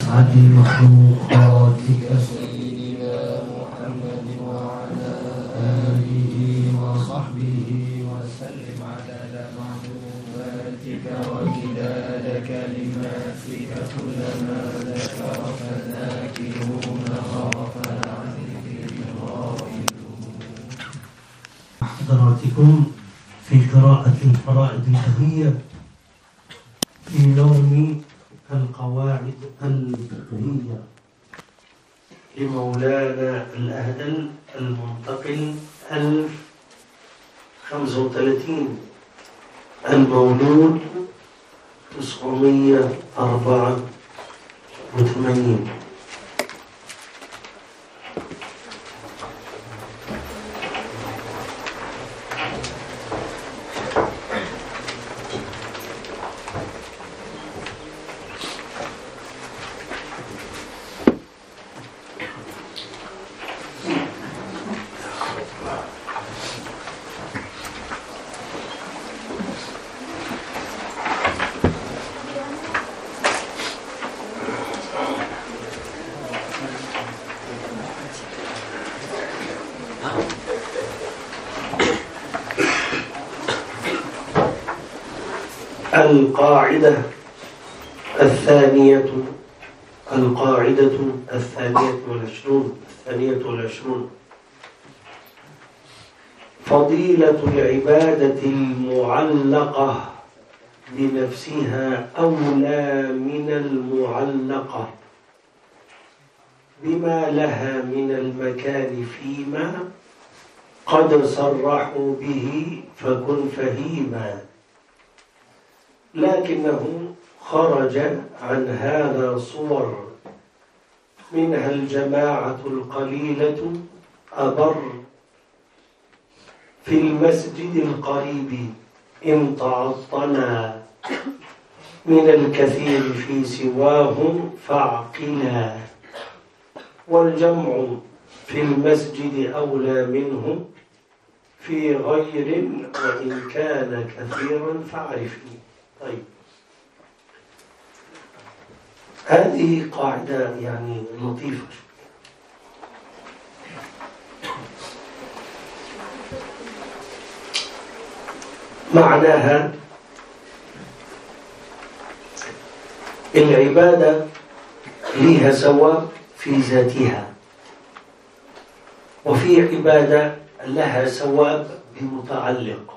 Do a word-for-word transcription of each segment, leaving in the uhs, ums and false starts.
أسعد مخلوقاتك سيدنا محمد وعلى آله وصحبه وسلم عدد معلوماتك وكداد كلماتك كلما ذكرك ذاكرون غفل عن ذكر الغافلون. حضراتكم في قراءة الفرائض البهية في نوم القواعد الفقهية لمولانا الأهدل المنتقل ألف وخمسة وثلاثين المولود تسعمية وأربعة وثمانين. القاعدة الثانية القاعدة الثانية والعشرون الثانية والعشرون فضيلة العبادة المعلقة بنفسها أولى من المعلقة بما لها من المكان فيما قد صرحوا به فكن فهيما، لكنه خرج عن هذا صور، منها الجماعة القليلة أبر في المسجد القريب إن تعطنا من الكثير في سواه فاعقلا، والجمع في المسجد أولى منه في غير وإن كان كثيرا فاعرفني. طيب، هذه قاعدة يعني لطيفة. معناها العبادة لها ثواب في ذاتها، وفي عبادة لها ثواب بمتعلق.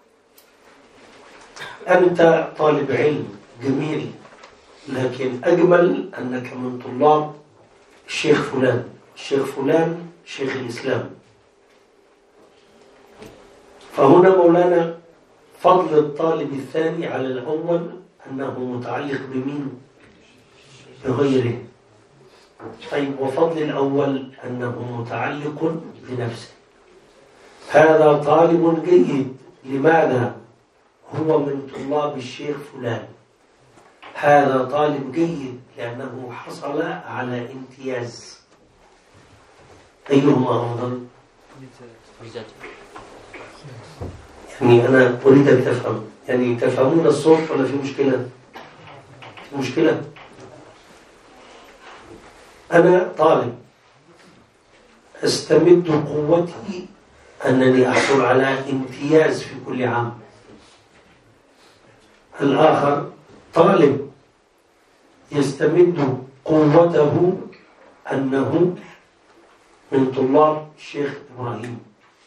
أنت طالب علم جميل، لكن أجمل أنك من طلاب الشيخ فلان، الشيخ فلان شيخ الإسلام. فهنا مولانا فضل الطالب الثاني على الأول أنه متعلق بمين؟ بغيره. طيب، وفضل الأول أنه متعلق بنفسه. هذا طالب جيد، لماذا؟ هو من طلاب الشيخ فلان. هذا طالب جيد لأنه حصل على امتياز. أيهما أفضل؟ يعني أنا أريد أن تفهم، يعني تفهمون الصوت ولا في مشكلة؟ في مشكلة؟ أنا طالب أستمد قوتي أنني أحصل على امتياز في كل عام. الآخر طالب يستمد قوته أنه من طلاب الشيخ إبراهيم.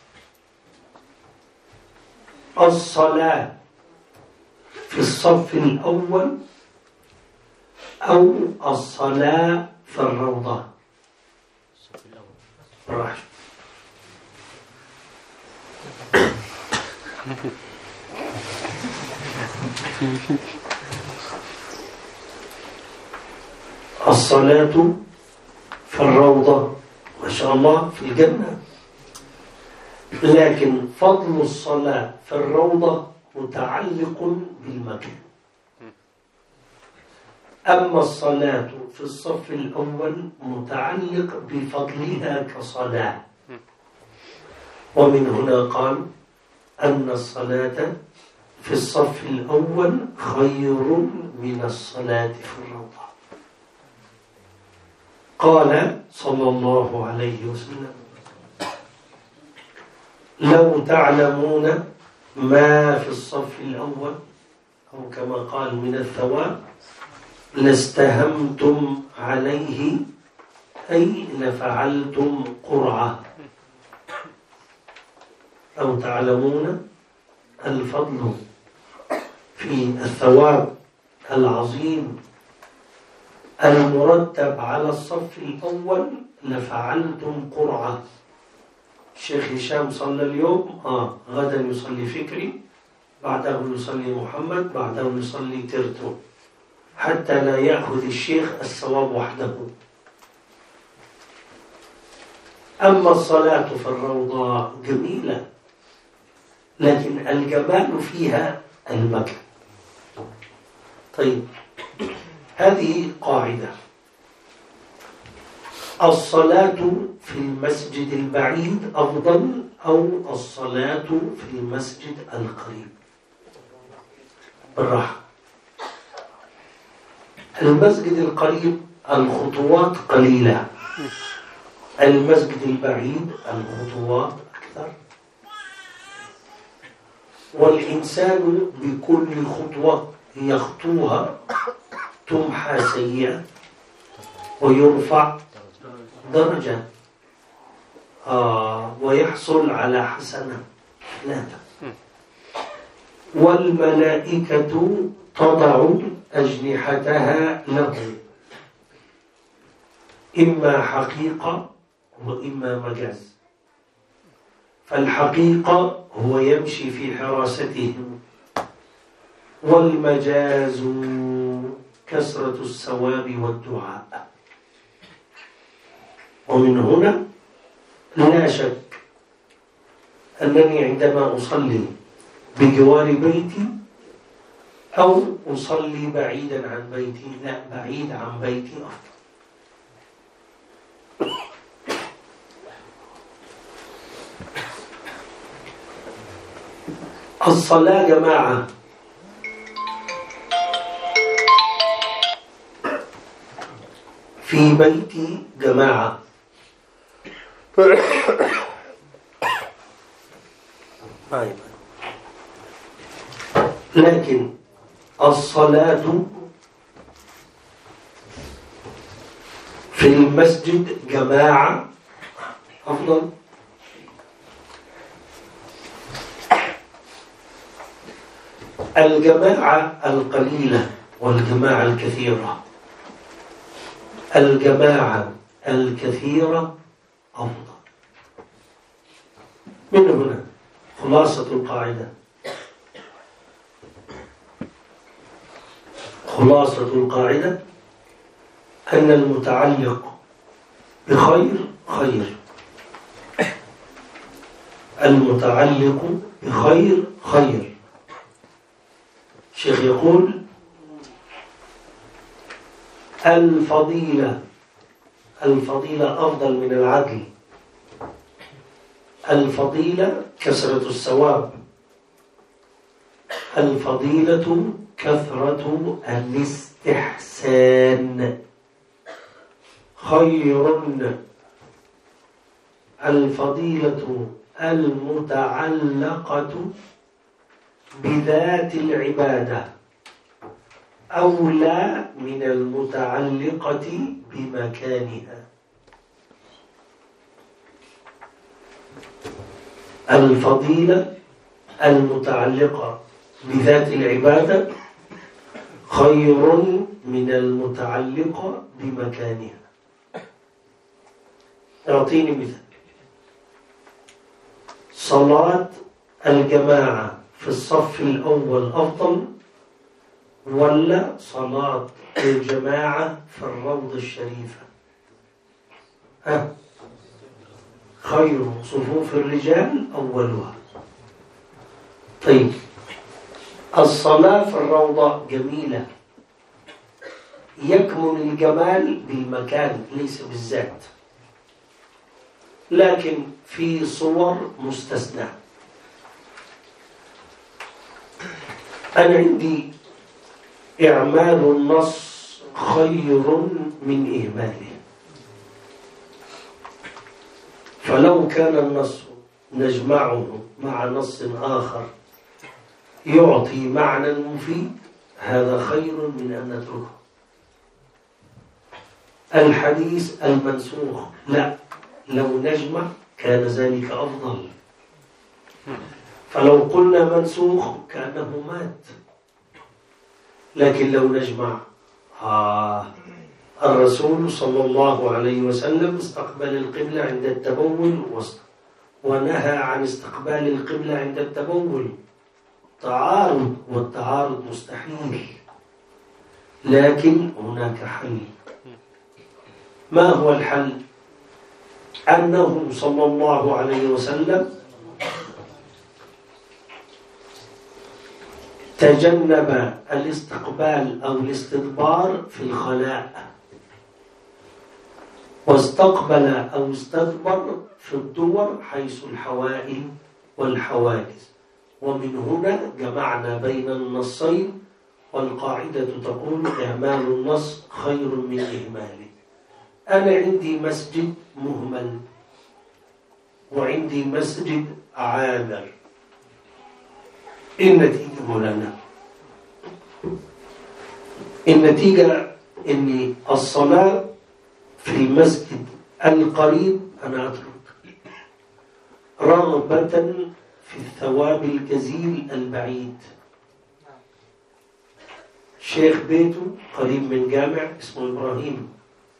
الصلاة في الصف الأول أو الصلاة في الروضة؟ راح الصلاة في الروضة ما شاء الله في الجنة، لكن فضل الصلاة في الروضة متعلق بالمكان. أما الصلاة في الصف الأول متعلق بفضلها كصلاة، ومن هنا قال أن الصلاة في الصف الأول خير من الصلاة في الروضة. قال صلى الله عليه وسلم: لو تعلمون ما في الصف الأول، أو كما قال من الثواب، لاستهمتم عليه، أي لفعلتم قرعة. لو تعلمون الفضل في الثواب العظيم المرتب على الصف الأول لفعلتم قرعة. الشيخ هشام صلى اليوم، آه غدا يصلي فكري، بعده يصلي محمد، بعده يصلي ترتو، حتى لا يأخذ الشيخ الثواب وحده. أما الصلاة في الروضة جميلة، لكن الجمال فيها المكان. طيب، هذه قاعدة: الصلاة في المسجد البعيد أفضل أو الصلاة في المسجد القريب؟ بالراحة. المسجد القريب الخطوات قليلة، المسجد البعيد الخطوات أكثر، والإنسان بكل خطوة يخطوها تمحى سيئة ويرفع درجة، آه ويحصل على حسنة ثلاثة. والملائكة تضع أجنحتها له، إما حقيقة وإما مجاز. فالحقيقة هو يمشي في حراستهم، والمجاز كثرة الثواب والدعاء. ومن هنا لا شك أنني عندما أصلي بجوار بيتي أو أصلي بعيدا عن بيتي، لا، بعيد عن بيتي أفضل. الصلاة جماعة في بيتي جماعة، لكن الصلاة في المسجد جماعة أفضل. الجماعة القليلة والجماعة الكثيرة، الجماعة الكثيرة أفضل. من هنا خلاصة القاعدة، خلاصة القاعدة أن المتعلق بخير خير، المتعلق بخير خير. الشيخ يقول: الفضيلة الفضيلة أفضل من العدل. الفضيلة كثرة الثواب، الفضيلة كثرة الاستحسان. خير الفضيلة المتعلقة بذات العبادة أولى من المتعلقة بمكانها. الفضيلة المتعلقة بذات العبادة خير من المتعلقة بمكانها. أعطيني مثال: صلاة الجماعة في الصف الأول أفضل ولا صلاة الجماعة في الروضة الشريفة؟ ها؟ خير صفوف الرجال أولها. طيب، الصلاة في الروضة جميلة، يكمن الجمال بالمكان ليس بالذات، لكن في صور مستثنى. أنا عندي إعمال النص خير من إهماله. ولو كان النص نجمعه مع نص آخر يعطي معنى مفيد هذا خير من أن نتركه. الحديث المنسوخ لا، لو نجمع كان ذلك أفضل. فلو قلنا منسوخ كأنه مات، لكن لو نجمع آه الرسول صلى الله عليه وسلم استقبل القبلة عند التبول ونهى عن استقبال القبلة عند التبول. تعارض، والتعارض مستحيل، لكن هناك حل. ما هو الحل؟ أنه صلى الله عليه وسلم تجنب الاستقبال أو الاستدبار في الخلاء، واستقبل أو استدبر في الدور حيث الحوائل والحواجز. ومن هنا جمعنا بين النصين، والقاعدة تقول إهمال النص خير من إهماله. أنا عندي مسجد مهمل وعندي مسجد عامر، النتيجة مولانا النتيجة إن الصلاة في المسجد القريب أنا أترك رغبة في الثواب الجزيل البعيد. شيخ بيته قريب من جامع اسمه إبراهيم،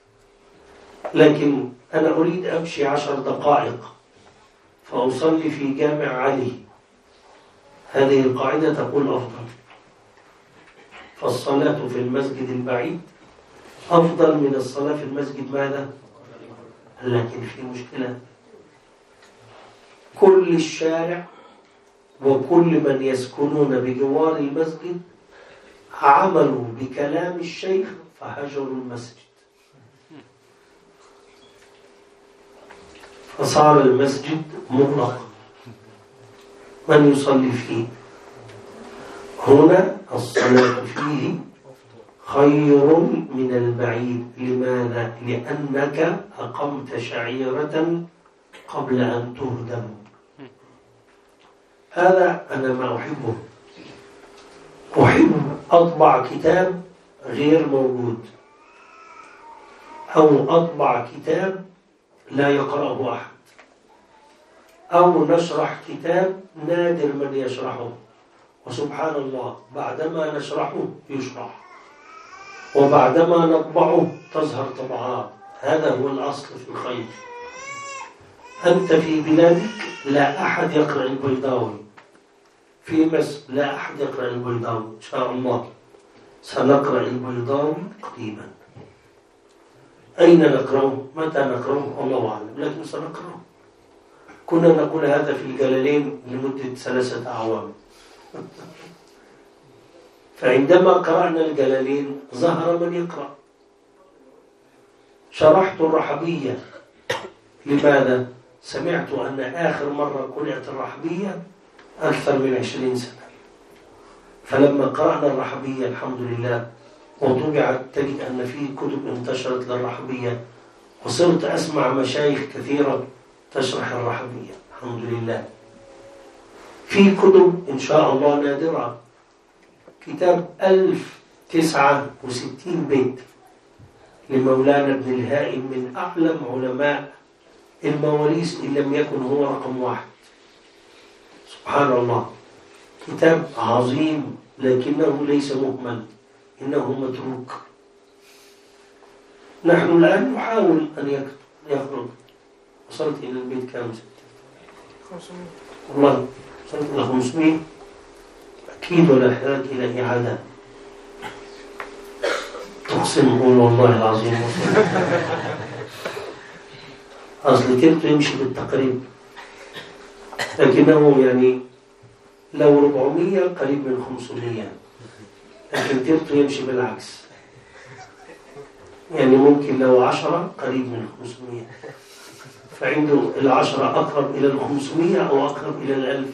لكن أنا أريد أمشي عشر دقائق فأصلي في جامع علي، هذه القاعدة تقول أفضل. فالصلاة في المسجد البعيد أفضل من الصلاة في المسجد ماذا؟ لكن في مشكلة، كل الشارع وكل من يسكنون بجوار المسجد عملوا بكلام الشيخ فهجروا المسجد، فصار المسجد مغلق، من يصلي فيه؟ هنا الصلاة فيه خير من البعيد. لماذا؟ لأنك أقمت شعيرة قبل أن تهدم. هذا أنا ما أحبه. أحب أطبع كتاب غير موجود، أو أطبع كتاب لا يقرأه أحد، أو نشرح كتاب نادر من يشرحه، وسبحان الله بعدما نشرحه يشرح، وبعدما نطبعه تظهر طبعات. هذا هو الأصل في الخير. أنت في بلادك لا أحد يقرأ البيضاوي، في مصر لا أحد يقرأ البيضاوي، إن شاء الله سنقرأ البيضاوي قريبا. أين نقرأه؟ متى نقرأه؟ الله أعلم، لكن سنقرأه. كنا نقول هذا في الجلالين لمدة ثلاثة أعوام. فعندما قرأنا الجلالين ظهر من يقرأ. شرحت الرحبية، لماذا؟ سمعت أن آخر مرة قرأت الرحبية أكثر من عشرين سنة. فلما قرأنا الرحبية الحمد لله وطبعت تجد أن في كتب انتشرت للرحبية، وصرت أسمع مشايخ كثيرة تشرح الرحبية الحمد لله. في كتب إن شاء الله نادرة، كتاب ألف تسعة وستين بيت لمولانا ابن الهائم من أعلم علماء المواليس إن لم يكن هو رقم واحد. سبحان الله، كتاب عظيم لكنه ليس مهمل، إنه متروك. نحن الآن نحاول أن يخرج. وصلت إلى البيت كام؟ خمسمائة. والله وصلت إلى خمسمائة أكيد، ولا يحتاج إلى إعادة. تقسم قول والله العظيم أصل تيرتو يمشي بالتقريب، لكنه يعني لو أربعمائة قريب من خمسمائة، لكن تيرتو يمشي بالعكس، يعني ممكن لو عشرة قريب من خمسمائة، فعنده العشرة أقرب إلى الخمسمائة أو أقرب إلى الألف.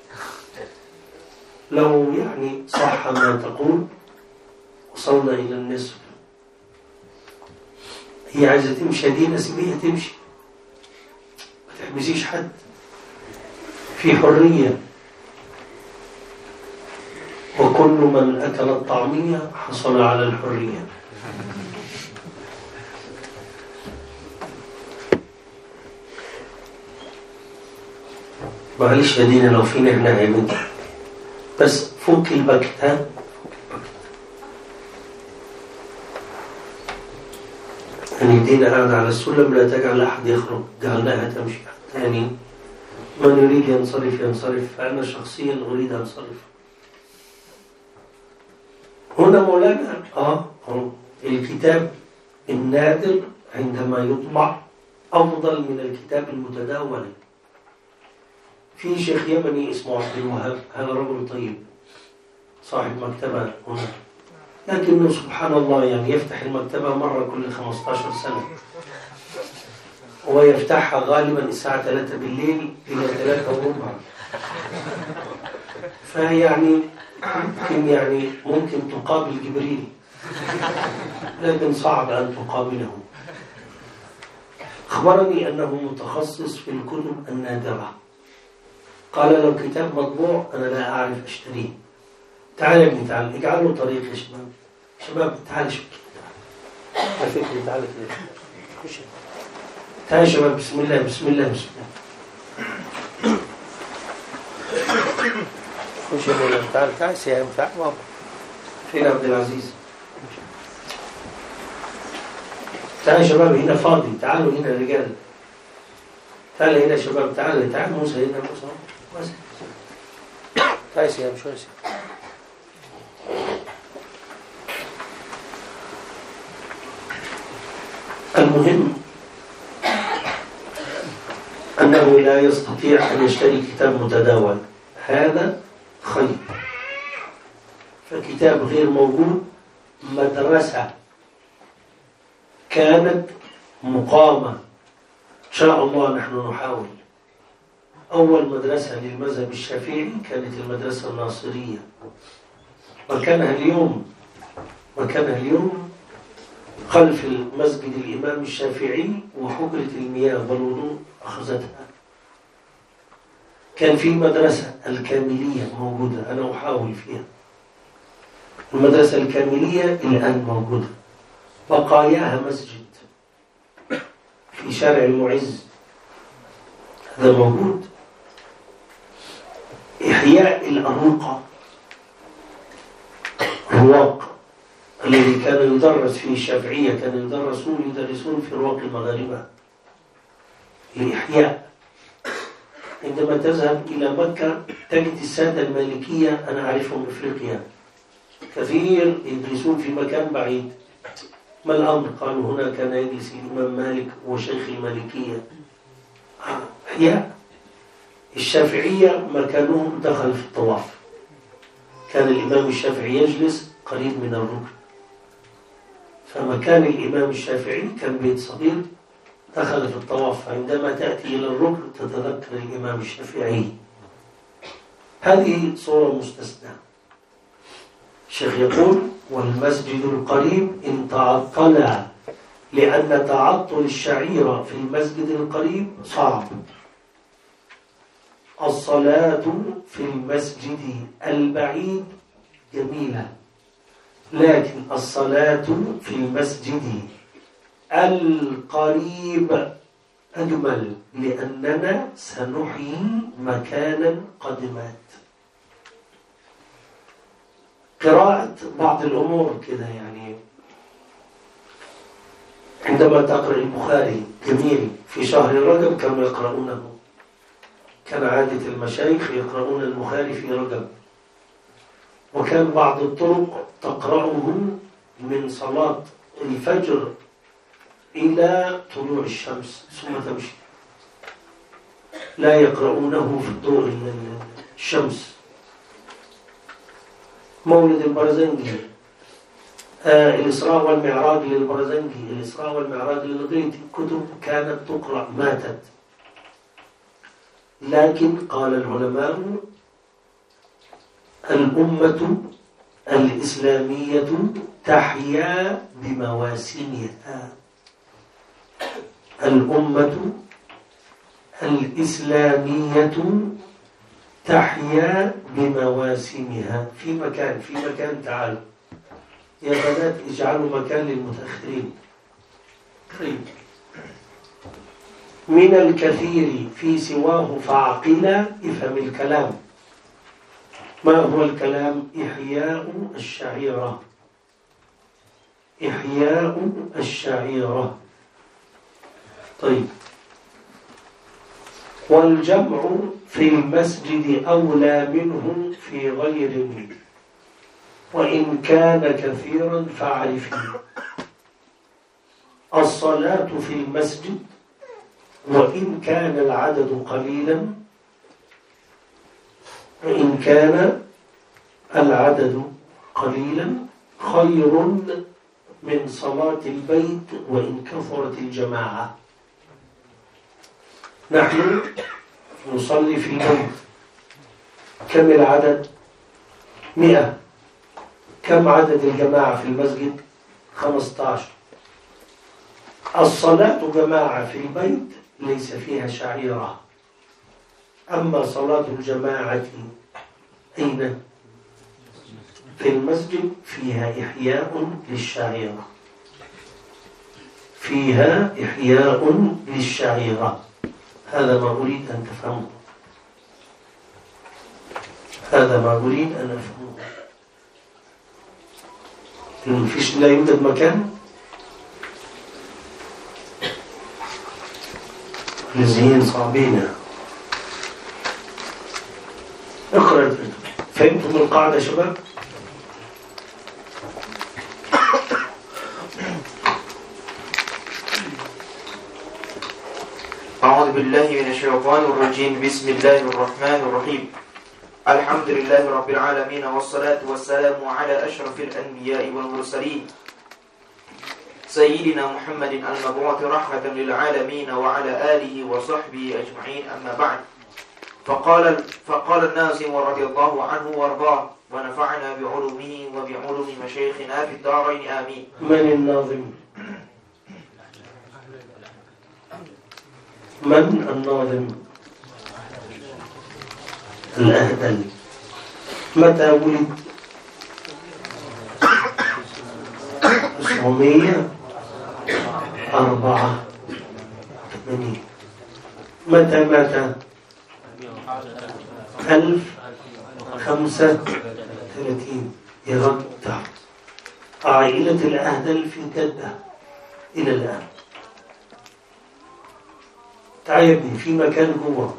لو يعني صح ما تقول وصلنا إلى النصف. هي عايزة تمشي دينا سيبيها تمشي، ما تحبسيش حد، في حرية. وكل من أكل الطعمية حصل على الحرية. معلش يا دينا لو فينا احنا عيبك، بس فوق البكت. ها يعني دينا قاعدة على السلم لا تجعل أحد يخرج، جعلناها تمشي ثاني. من يريد ينصرف ينصرف، فأنا شخصيا أريد أنصرف. هنا مولانا آه الكتاب النادر عندما يطبع أفضل من الكتاب المتداول. في شيخ يمني اسمه عبد الوهاب، هذا رجل طيب صاحب مكتبة هنا، لكنه سبحان الله يعني يفتح المكتبة مرة كل خمسة عشر سنة، ويفتحها غالبا الساعة ثلاثة بالليل إلى ثلاثة وربع. فيعني ممكن يعني ممكن تقابل جبريل، لكن صعب أن تقابله. أخبرني أنه متخصص في الكتب النادرة. قال لو كتاب مطبوع أنا لا أعرف أشتريه. تعال يا ابني تعال، اجعلوا طريق يا شباب. شباب تعال شوف كده، على فكرة تعال كده، خش تعال يا شباب. بسم الله بسم الله بسم الله. خش يا مولانا تعال تعال سيام تعال بابا. فين عبد العزيز؟ تعال يا شباب هنا فاضي، تعالوا هنا رجال. تعال هنا يا شباب، تعال تعال موسى هنا موسى موسى. تعال سيام شوي سيام. المهم أنه لا يستطيع أن يشتري كتاب متداول، هذا خير. فكتاب غير موجود مدرسة كانت مقامة إن شاء الله. نحن نحاول. أول مدرسة للمذهب الشافعي كانت المدرسة الناصرية، مكانها اليوم مكانها اليوم خلف المسجد الإمام الشافعي وحجرة المياه والوضوء أخذتها. كان في مدرسة الكاملية موجودة، أنا أحاول فيها. المدرسة الكاملية الآن موجودة، بقاياها مسجد في شارع المعز، هذا موجود. إحياء الأروقة، رواق الذي كان يدرس فيه الشافعية، كان يدرسون يدرسون في رواق المغاربة لإحياء. عندما تذهب إلى مكة تجد السادة المالكية، أنا أعرفهم بإفريقيا كثير يدرسون في مكان بعيد. ما الأمر؟ قالوا هنا كان يجلس الإمام مالك وشيخ المالكية. إحياء. الشافعية مكانهم دخل في الطواف، كان الإمام الشافعي يجلس قريب من الركن، فمكان الإمام الشافعي كان بيت صغير دخل في الطواف، فعندما تأتي إلى الركن تتذكر الإمام الشافعي. هذه صورة مستثناة. الشيخ يقول والمسجد القريب إن تعطل، لأن تعطل الشعيرة في المسجد القريب صعب. الصلاة في المسجد البعيد جميلة، لكن الصلاة في المسجد القريب أجمل، لأننا سنحيي مكانا قد مات. قراءة بعض الأمور كده يعني، عندما تقرأ البخاري جميل في شهر رجب كانوا يقرؤونه، كان عادة المشايخ يقرؤون البخاري في رجب، وكان بعض الطرق تقرأه من صلاة الفجر إلى طلوع الشمس ثم تمشي، لا يقرؤونه في ضوء الشمس. مولد البرزنجي، آه الإسراء والمعراج للبرزنجي، الإسراء والمعراج للغيثي، كتب كانت تقرأ ماتت. لكن قال العلماء الأمة الإسلامية تحيا بمواسمها. الأمة الإسلامية تحيا بمواسمها. في مكان في مكان تعالوا يا بنات اجعلوا مكان للمتأخرين. طيب، من الكثير في سواه فعقلا. افهم الكلام. ما هو الكلام؟ إحياء الشعيرة. إحياء الشعيرة. طيب، والجمع في المسجد أولى منه في غيره، وإن كان كثيرا فاعرفه. الصلاة في المسجد وإن كان العدد قليلا، وإن كان العدد قليلا خير من صلاة البيت وإن كثرت الجماعة. نحن نصلي في البيت، كم العدد؟ مئة. كم عدد الجماعة في المسجد؟ خمسة عشر. الصلاة جماعة في البيت ليس فيها شعيرة، أما صلاة الجماعة أين؟ في المسجد فيها إحياء للشعيرة، فيها إحياء للشعيرة. هذا ما أريد أن تفهمه، هذا ما أريد أن أفهمه. فيش لا يوجد مكان الزين صعبين. اقرأ. فهمتم القاعدة يا شباب؟ أعوذ بالله من الشيطان الرجيم. بسم الله الرحمن الرحيم. الحمد لله رب العالمين، والصلاة والسلام على أشرف الأنبياء والمرسلين سيدنا محمد المبعوث رحمة للعالمين وعلى آله وصحبه أجمعين. أما بعد، فقال فقال الناظم رضي الله عنه وارضاه ونفعنا بعلومه وبعلوم مشايخنا في الدارين آمين. من الناظم؟ من الناظم؟ الأهدل. متى ولد؟ تسعمية أربعة وثمانين. متى مات؟ ألف خمسة وثلاثين. يرد عائلة الأهدل في جدة إلى الآن. تعيبني في مكان جوه.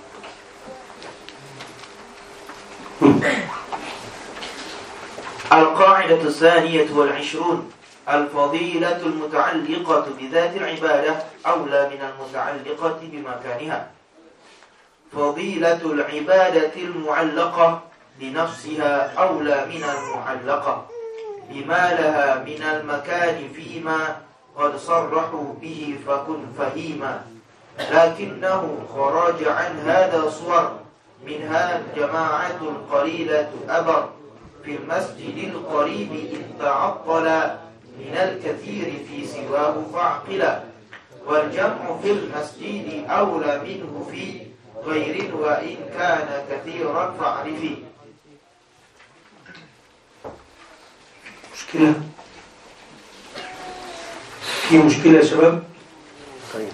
القاعدة الثانية والعشرون: الفضيلة المتعلقة بذات العبادة أولى من المتعلقة بمكانها. فضيلة العبادة المعلقة بنفسها أولى من المعلقة بما لها من المكان فيما قد صرحوا به فكن فهيما، لكنه خرج عن هذا صور، منها الجماعة القليلة أبر في المسجد القريب إن تعطل من الكثير في سواه فاعقلا، والجمع في المسجد أولى منه في غير وإن كان كثيرا فاعرفي. مشكلة؟ في مشكلة يا شباب؟ طيب،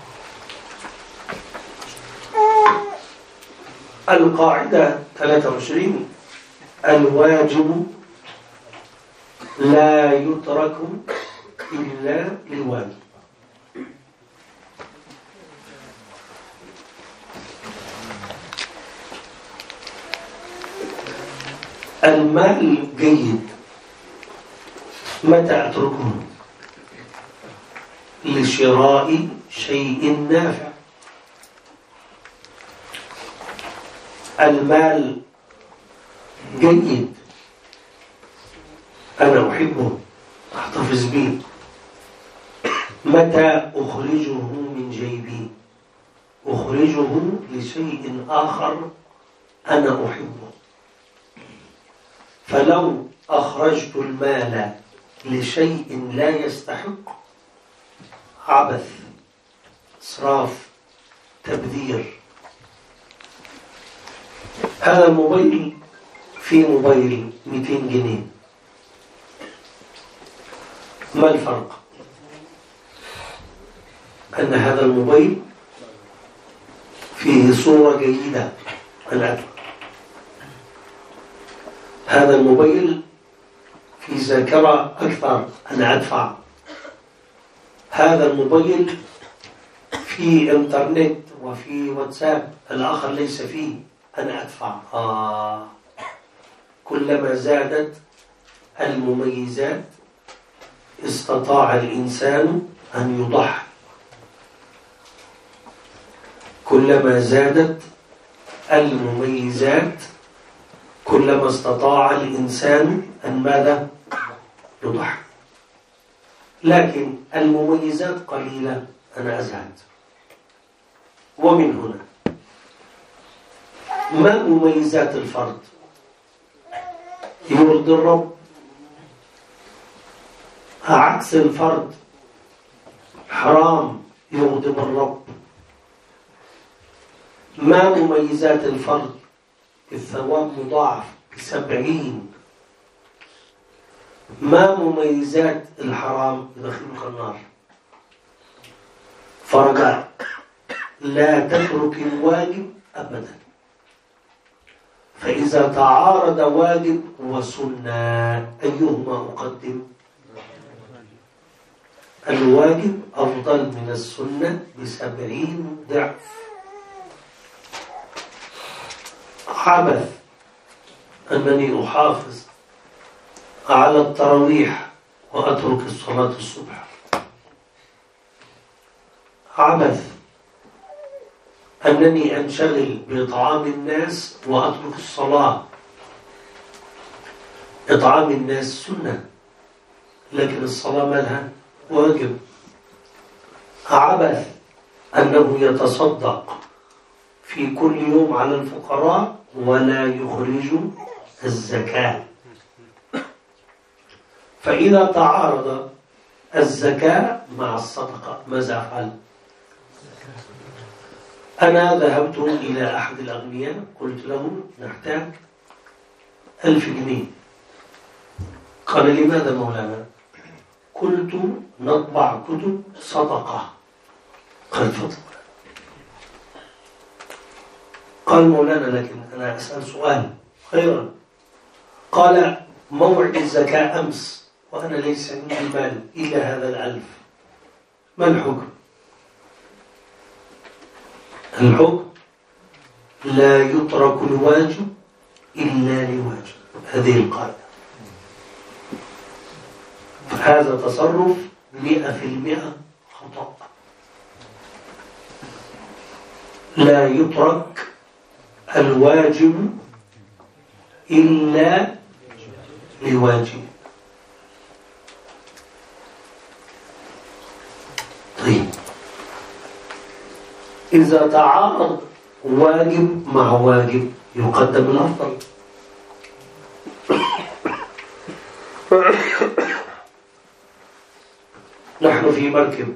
القاعدة ثلاثة وعشرين: الواجب لا يترك إلا لواجب. المال جيد، متى أتركه؟ لشراء شيء نافع. المال جيد، أنا أحبه، أحتفظ به، متى أخرجه من جيبي؟ أخرجه لشيء آخر أنا أحبه. فلو أخرجت المال لشيء لا يستحق، عبث، إسراف، تبذير. هذا الموبايل في موبايل مئتين جنيه، ما الفرق؟ أن هذا الموبايل فيه صورة جيدة أنا أدفع، هذا الموبايل في ذاكرة أكثر أنا أدفع، هذا الموبايل في إنترنت وفي واتساب الآخر ليس فيه أنا أدفع. آه. كلما زادت المميزات استطاع الإنسان أن يضحي، كلما زادت المميزات كلما استطاع الإنسان أن ماذا؟ يضحي. لكن المميزات قليلة أنا أزهد. ومن هنا ما مميزات الفرد؟ يرضي الرب، عكس الفرد حرام يغضب الرب. ما مميزات الفرد؟ الثواب مضاعف بسبعين. ما مميزات الحرام؟ يدخلك النار. فرجع لا تترك الواجب أبدا، فإذا تعارض واجب وسنة أيهما أقدم؟ الواجب أفضل من السنة بسبعين ضعف. عبث أنني أحافظ على التراويح وأترك الصلاة الصبح، عبث أنني أنشغل بإطعام الناس وأترك الصلاة. إطعام الناس سنة لكن الصلاة مالها واجب. عبث أنه يتصدق في كل يوم على الفقراء ولا يخرج الزكاة. فإذا تعارض الزكاة مع الصدقة ماذا أفعل؟ أنا ذهبت إلى أحد الأغنياء قلت له نحتاج ألف جنيه. قال لماذا مولانا؟ قلت نطبع كتب صدقة. قال تفضل. قال مولانا لكن أنا أسأل سؤال خيرا. قال موعد الزكاة أمس وأنا ليس عندي مال إلا هذا الألف، ما الحكم؟ الحكم لا يترك الواجب إلا لواجب، هذه القاعدة. فهذا تصرف مئة في المئة خطأ. لا يترك الواجب إلا لواجب. طيب إذا تعارض واجب مع واجب يقدم الأفضل. نحن في مركب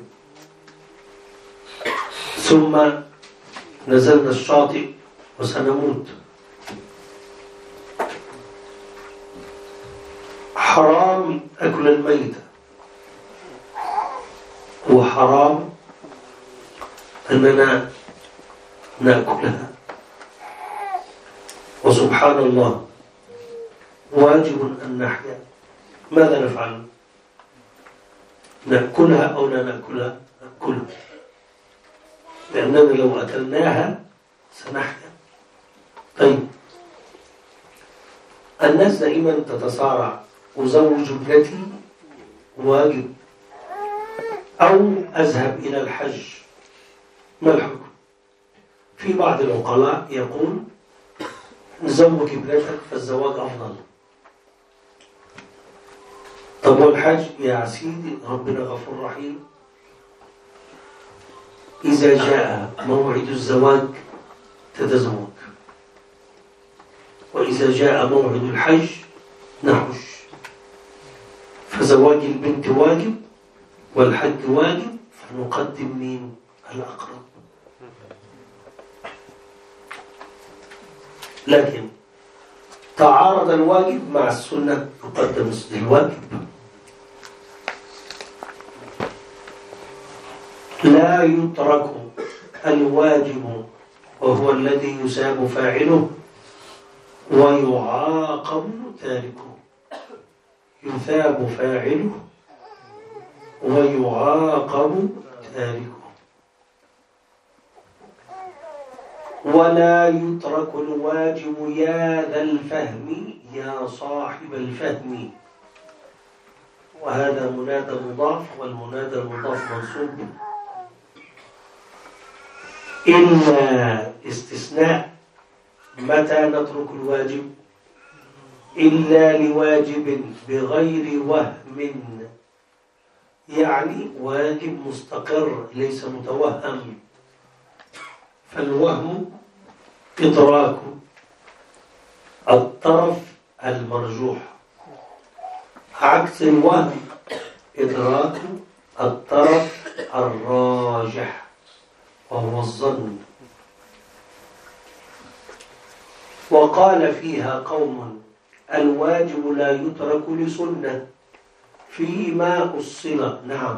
ثم نزلنا الشاطئ وسنموت. حرام أكل الميتة وحرام أننا نأكلها، وسبحان الله واجب أن نحيا. ماذا نفعل؟ نأكلها أو لا نأكلها؟ نأكلها، لأننا لو أكلناها سنحيا. طيب الناس دائما تتصارع، أزوج ابنتي واجب أو أذهب إلى الحج، ما الحكم؟ في بعض العقلاء يقول زوج ابنتك فالزواج أفضل. طب والحج؟ يا سيدي ربنا غفور رحيم، إذا جاء موعد الزواج تتزوج، وإذا جاء موعد الحج نحج. فزواج البنت واجب والحج واجب، فنقدم مين؟ الأقرب. لكن تعارض الواجب مع السنة يقدم الواجب. لا يترك الواجب وهو الذي يثاب فاعله ويعاقب تاركه. يثاب فاعله ويعاقب تاركه. ولا يترك الواجب يا ذا الفهم يا صاحب الفهم. وهذا منادى مضاف، والمنادى المضاف منصوب إلا استثناء. متى نترك الواجب؟ إلا لواجب بغير وهم، يعني واجب مستقر ليس متوهم. فالوهم إدراك الطرف المرجوح، عكس الوهم إدراك الطرف الراجح وهو الظن. وقال فيها قوم الواجب لا يترك لسنة فيما أصل. نعم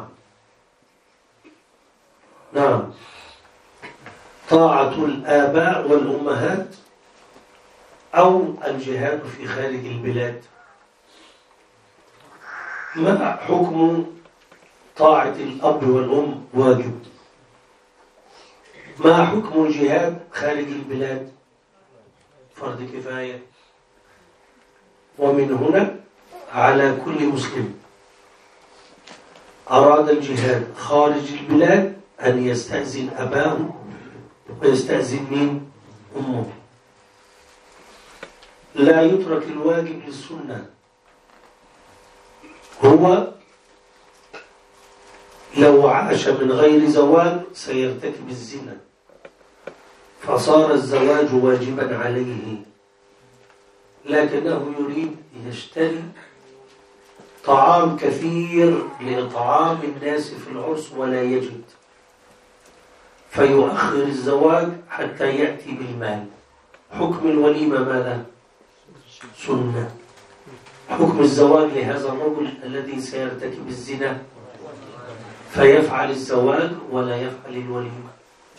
نعم طاعة الآباء والأمهات أو الجهاد في خارج البلاد. ما حكم طاعة الأب والأم؟ واجب. ما حكم الجهاد خارج البلاد؟ فرض كفاية. ومن هنا على كل مسلم أراد الجهاد خارج البلاد أن يستأذن أباه ويستأذن مين؟ أمه. لا يترك الواجب للسنة. هو لو عاش من غير زواج سيرتكب الزنا، فصار الزواج واجبا عليه، لكنه يريد يشتري طعام كثير لإطعام الناس في العرس ولا يجد، فيؤخر الزواج حتى يأتي بالمال. حكم الوليمة ماذا؟ سنة. حكم الزواج لهذا الرجل الذي سيرتكب الزنا فيفعل الزواج ولا يفعل الوليمة.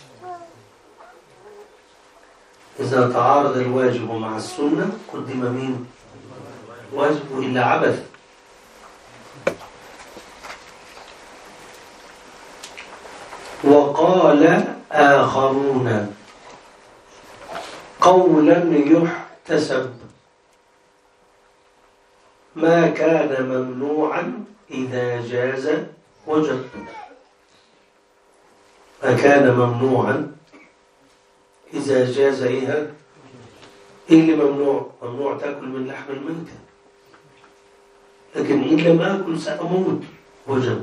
إذا تعارض الواجب مع السنة قدم مين؟ واجب إلا عبث. وقال آخرون قولا يحتسب ما كان ممنوعا إذا جاز وجب. ما كان ممنوعا إذا جاز إيه؟ إيه اللي ممنوع؟ ممنوع تأكل من لحم الميتة، لكن إن لم أكل سأموت وجب.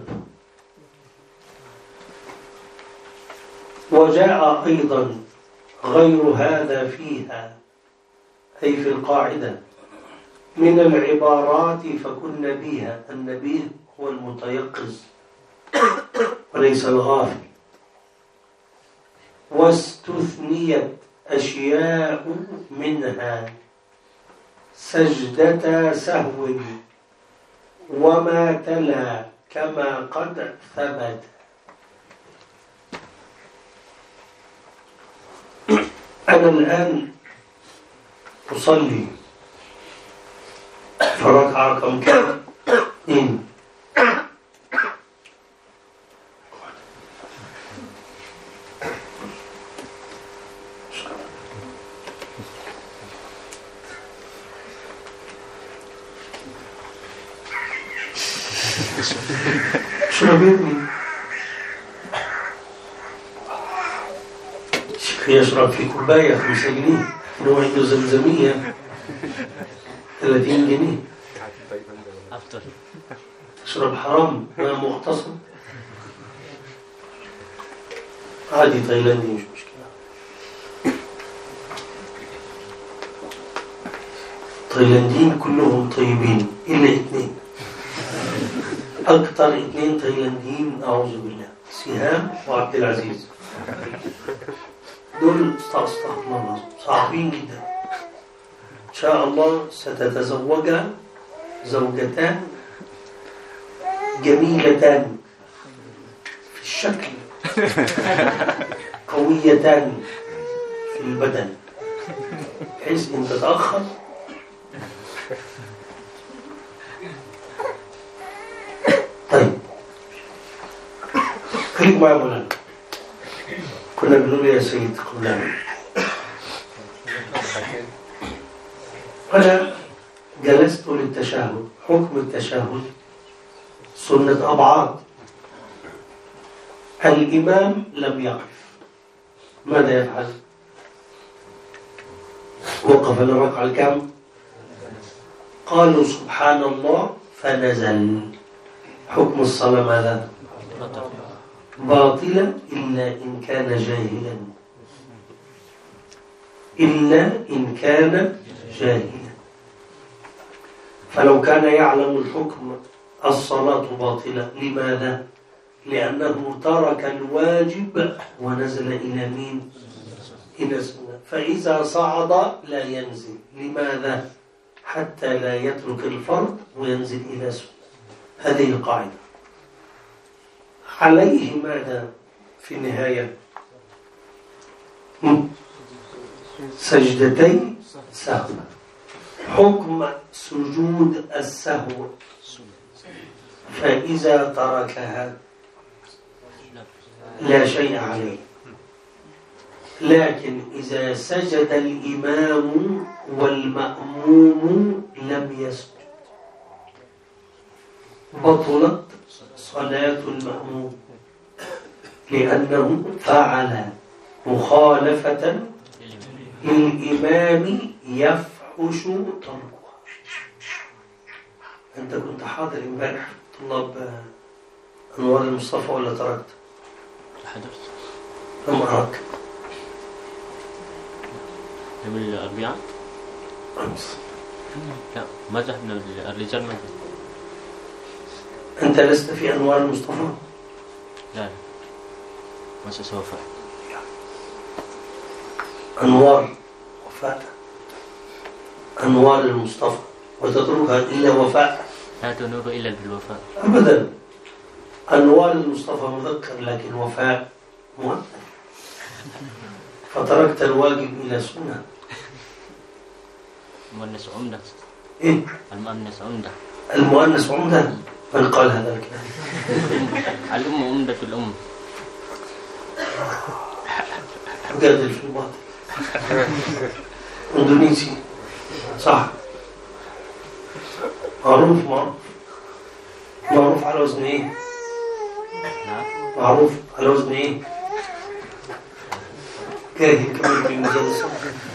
وجاء أيضا غير هذا فيها، أي في القاعدة، من العبارات فكن نبيها. النبيه هو المتيقظ وليس الغافل. واستثنيت أشياء منها سجدة سهو وما تلا كما قد ثبت. أنا الآن أصلي فركعة كم كم؟ اثنين. اشربيني. الشيخ يشرب في كوباية خمسة جنيه، هو عنده زمزمية ثلاثين جنيه. تشرب حرام ما مغتصب عادي تايلاندي مش مشكلة. تايلانديين كلهم طيبين إلا اثنين، أكثر اثنين تايلانديين أعوذ بالله، سهام وعبد العزيز. دول استغفر الله صعبين جدا. شاء الله ستتزوجها زوجتان جميلتان في الشكل قويتان في البدن، بحيث ان تتأخر طيب خليك معي مولانا. كنا بنقول يا سيد قبلنا أنا جلست للتشهد. حكم التشهد سنة أبعاد. الإمام لم يقف، ماذا يفعل؟ وقف للركعة الكام؟ قالوا سبحان الله فنزل. حكم الصلاة ماذا؟ باطلة إلا إن كان جاهلا، إلا إن كان جاهلا. فلو كان يعلم الحكم الصلاة باطلة. لماذا؟ لأنه ترك الواجب ونزل إلى مين؟ إلى سنة. فإذا صعد لا ينزل. لماذا؟ حتى لا يترك الفرض وينزل إلى سنة. هذه القاعدة. عليه ماذا في النهاية؟ سجدتي سهو. حكم سجود السهو، فإذا تركها لا شيء عليه، لكن إذا سجد الإمام والمأموم لم يسجد بطلت صلاة المأموم، لأنه فعل مخالفة للإمام يفحش تركها. أنت كنت حاضر امبارح طلاب أنوار المصطفى ولا تركت؟ حضرت. لم أراك. يوم الأربعاء؟ أمس. لا ما ذهبنا الرجال ما ذهبنا. أنت لست في أنوار المصطفى؟ لا مؤسسة وفاء. أنوار وفاء، أنوار المصطفى، وتتركها إلا وفاء. لا تنور إلا بالوفاء أبدا. أنوار المصطفى مذكر لكن وفاء مؤنث، فتركت الواجب إلى سنة. المؤنث عمدة. إيه؟ المؤنث عمدة. المؤنث عمدة؟ من قال هذا الكلام؟ الأم عمدة الأم. جادل في الباطل. اندونيسي صح. معروف معروف معروف على وزن ايه؟ معروف على وزن ايه؟ كاهن كمان في المجال الصحي.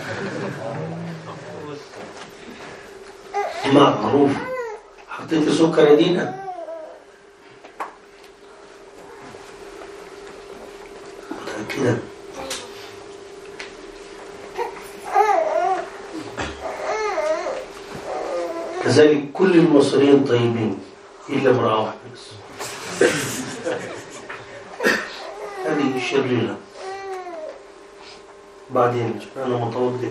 معروف. حطيت سكر يا دينا؟ متأكدة؟ كذلك كل المصريين طيبين إلا امرأة واحدة بس، هذه شريرة. بعدين أنا متوضئ.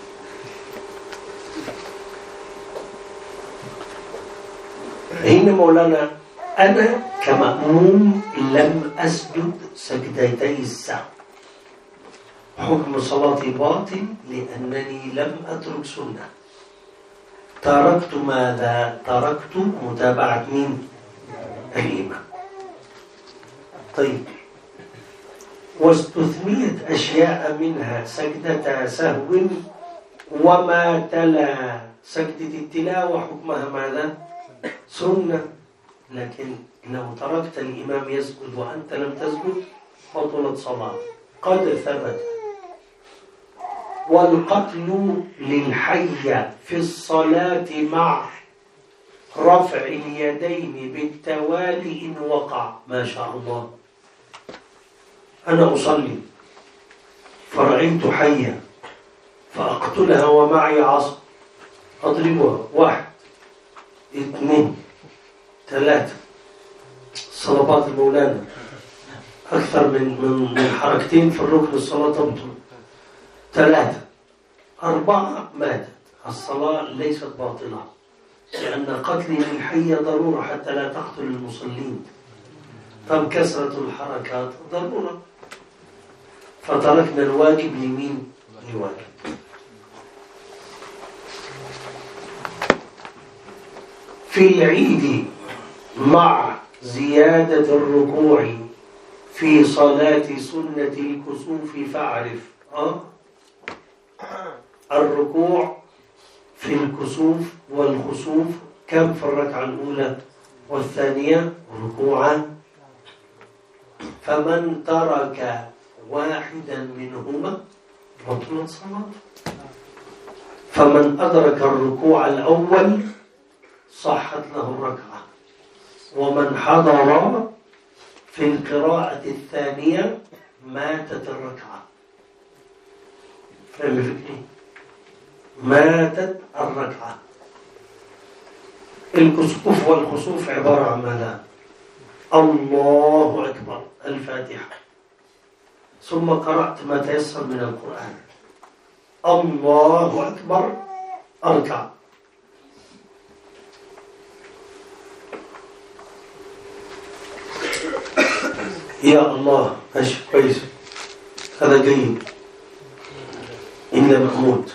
هنا مولانا أنا كمأموم لم أسجد سجدتي السهو. حكم صلاتي باطل لأنني لم أترك سنة. تركت ماذا؟ تركت متابعة مين؟ الإمام. طيب، واستثنيت أشياء منها سجدة سهو وما تلا. سجدة التلاوة حكمها ماذا؟ سنة. لكن لو تركت الإمام يسجد وأنت لم تسجد بطلت صلاة. قد ثبت. والقتل للحي في الصلاة مع رفع اليدين بالتوالي إن وقع. ما شاء الله. أنا أصلي فرأيت حية فأقتلها ومعي عصا، أضربها. واحد اثنين ثلاثة. صلوات المولانا أكثر من من من حركتين في الركن الصلاة تبطل. ثلاثة أربعة ماتت. الصلاة ليست باطلة، لأن قتل الحي ضرورة حتى لا تقتل المصلين، طب كثرة الحركات ضرورة، فتركنا الواجب لمين؟ لواجب. في العيد مع زيادة الركوع في صلاة سنة الكسوف فاعرف. أه؟ الركوع في الكسوف والخسوف كم في الركعة الأولى والثانية؟ ركوعا. فمن ترك واحدا منهما بطلت صلاته، فمن أدرك الركوع الأول صحت له الركعة، ومن حضر في القراءة الثانية ماتت الركعة. فهم فكري؟ ماتت الركعة. الكسوف والخسوف عبارة عن ماذا؟ الله أكبر، الفاتحة، ثم قرأت ما تيسر من القرآن، الله أكبر، أركع. يا الله، ماشي كويس، هذا جيد، إلا أموت.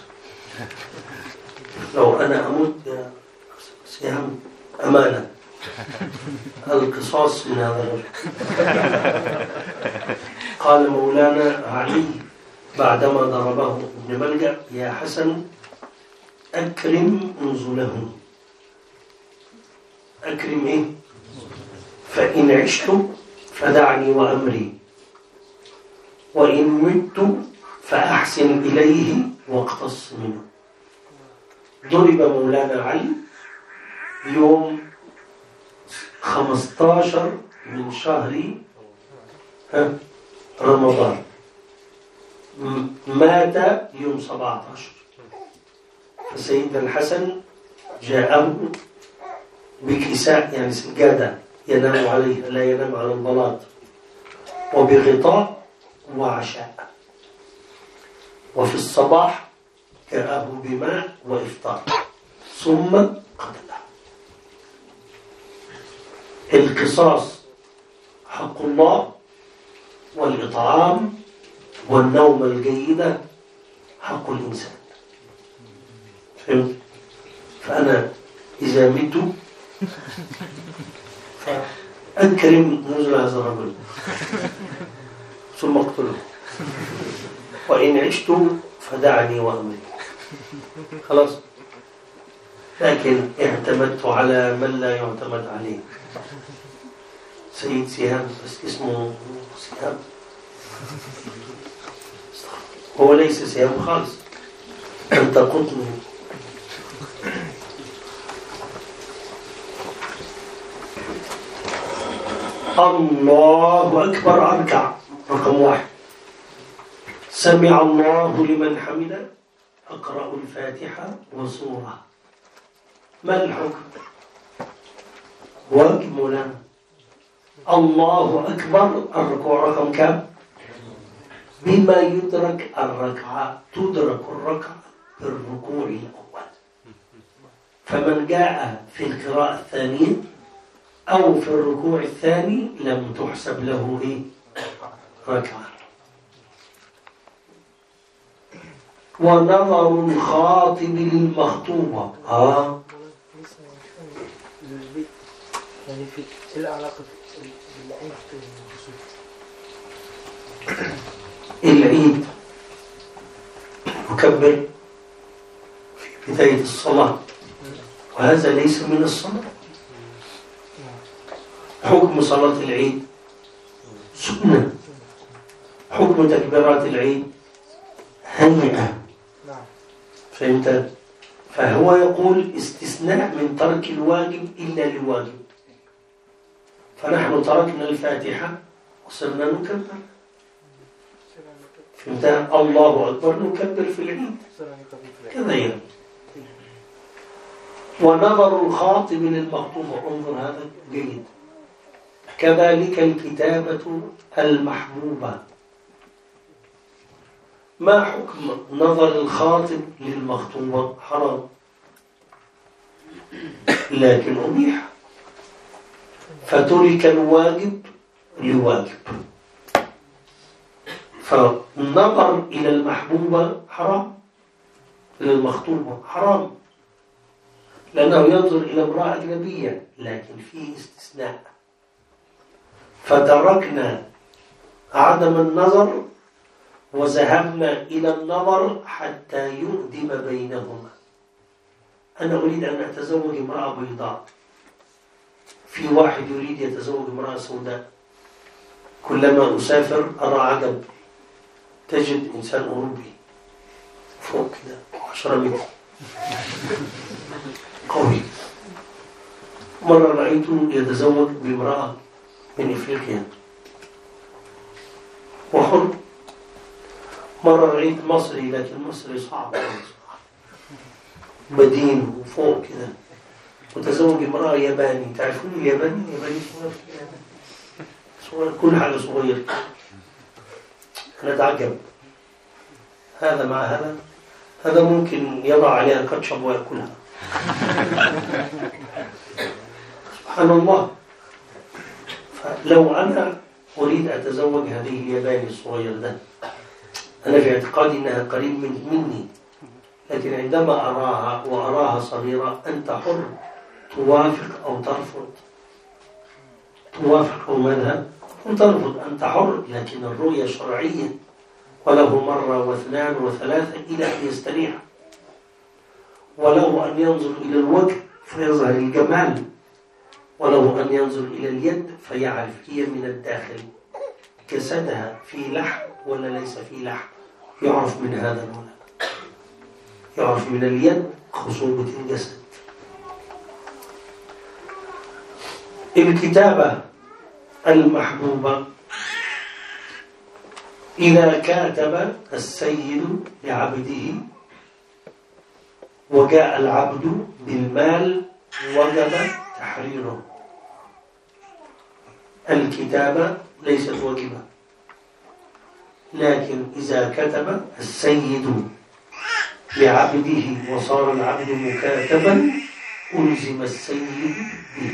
لو أنا أموت يا سيام أمانة، القصاص من هذا الرجل. قال مولانا علي بعدما ضربه ابن ملجأ: يا حسن أكرم نزله. أكرم إيه؟ فإن عشت فدعني وأمري، وإن مت فأحسن إليه واقتص منه. ضرب مولانا علي يوم خمسة عشر من شهر رمضان، مات يوم سبعة عشر. فسيدنا الحسن جاءه بكساء، يعني سجادة ينام عليها، لا ينام على البلاط، وبغطاء وعشاء، وفي الصباح جاءه بماء وإفطار، ثم قتله. القصاص حق الله، والإطعام والنوم الجيدة حق الإنسان. فهمت؟ فأنا إذا مت فأكرم نزل هذا الرجل ثم اقتله، وإن عشت فدعني وأمري. خلاص. لكن اعتمدت على من لا يعتمد عليه. سيد سيام، بس اسمه سيام، هو ليس سيام خالص، أنت قطن. الله أكبر، أركع. رقم واحد، سمع الله لمن حمده، أقرأ الفاتحة وسورة. ما الحكم؟ واجب مولانا. الله أكبر، الركوع رقم كم؟ بما يدرك الركعة، تدرك الركعة بالركوع الأول. فمن جاء في القراءة الثانية أو في الركوع الثاني لم تحسب له إيه؟ ركعة. ونظر الخاطب للمخطوبة. آه يعني في العلاقة العيد نكبر في بداية الصلاة، وهذا ليس من الصلاة. حكم صلاة العيد سنة، حكم تكبيرات العيد هيئة. فهمت؟ فهو يقول استثناء من ترك الواجب إلا لواجب. فنحن تركنا الفاتحة وصرنا نكبر. فهمت؟ الله أكبر، نكبر في العيد كذا يعني. ونظر الخاطب للمخطوبة، انظر هذا جيد. كذلك الكتابة المحبوبة، ما حكم نظر الخاطب للمخطوبة؟ حرام، لكن أبيح، فترك الواجب لواجب. فالنظر إلى المحبوبة حرام، للمخطوبة حرام، لأنه ينظر إلى امرأة أجنبية، لكن فيه استثناء، فتركنا عدم النظر وذهبنا إلى النظر حتى يؤدم بينهما. أنا أريد أن أتزوج امرأة بيضاء، في واحد يريد يتزوج امرأة سوداء. كلما أسافر أرى عجب، تجد إنسان أوروبي فوق كده عشرة متر قوي. مرة رأيته يتزوج بامرأة من إفريقيا وحر. مرة رأيت مصري، لكن مصري صعب بدين وفوق كده، وتزوج امرأة ياباني. تعرفون الياباني؟ الياباني صغير، كل حاجة صغير. أنا أتعجب، هذا مع هذا، هذا ممكن يضع عليها كاتشب ويأكلها. سبحان الله. فلو أنا أريد أتزوج هذه الياباني الصغير ده، أنا في اعتقادي أنها قريب من مني، لكن عندما أراها وأراها صغيرة، أنت حر توافق أو ترفض، توافق أو ماذا أو ترفض، أنت حر. لكن الرؤية شرعية، وله مرة واثنان وثلاثة إلى أن يستريح، وله أن ينظر إلى الوجه فيظهر الجمال، وله أن ينظر إلى اليد فيعرف هي من الداخل جسدها في لحم ولا ليس في لحم، يعرف من هذا الولد، يعرف من اليد خصوبة الجسد. الكتابة المحبوبة، إذا كاتب السيد لعبده وجاء العبد بالمال وجب تحريره. الكتابة ليست واجبة، لكن إذا كتب السيد لعبده وصار العبد مكاتبا ألزم السيد به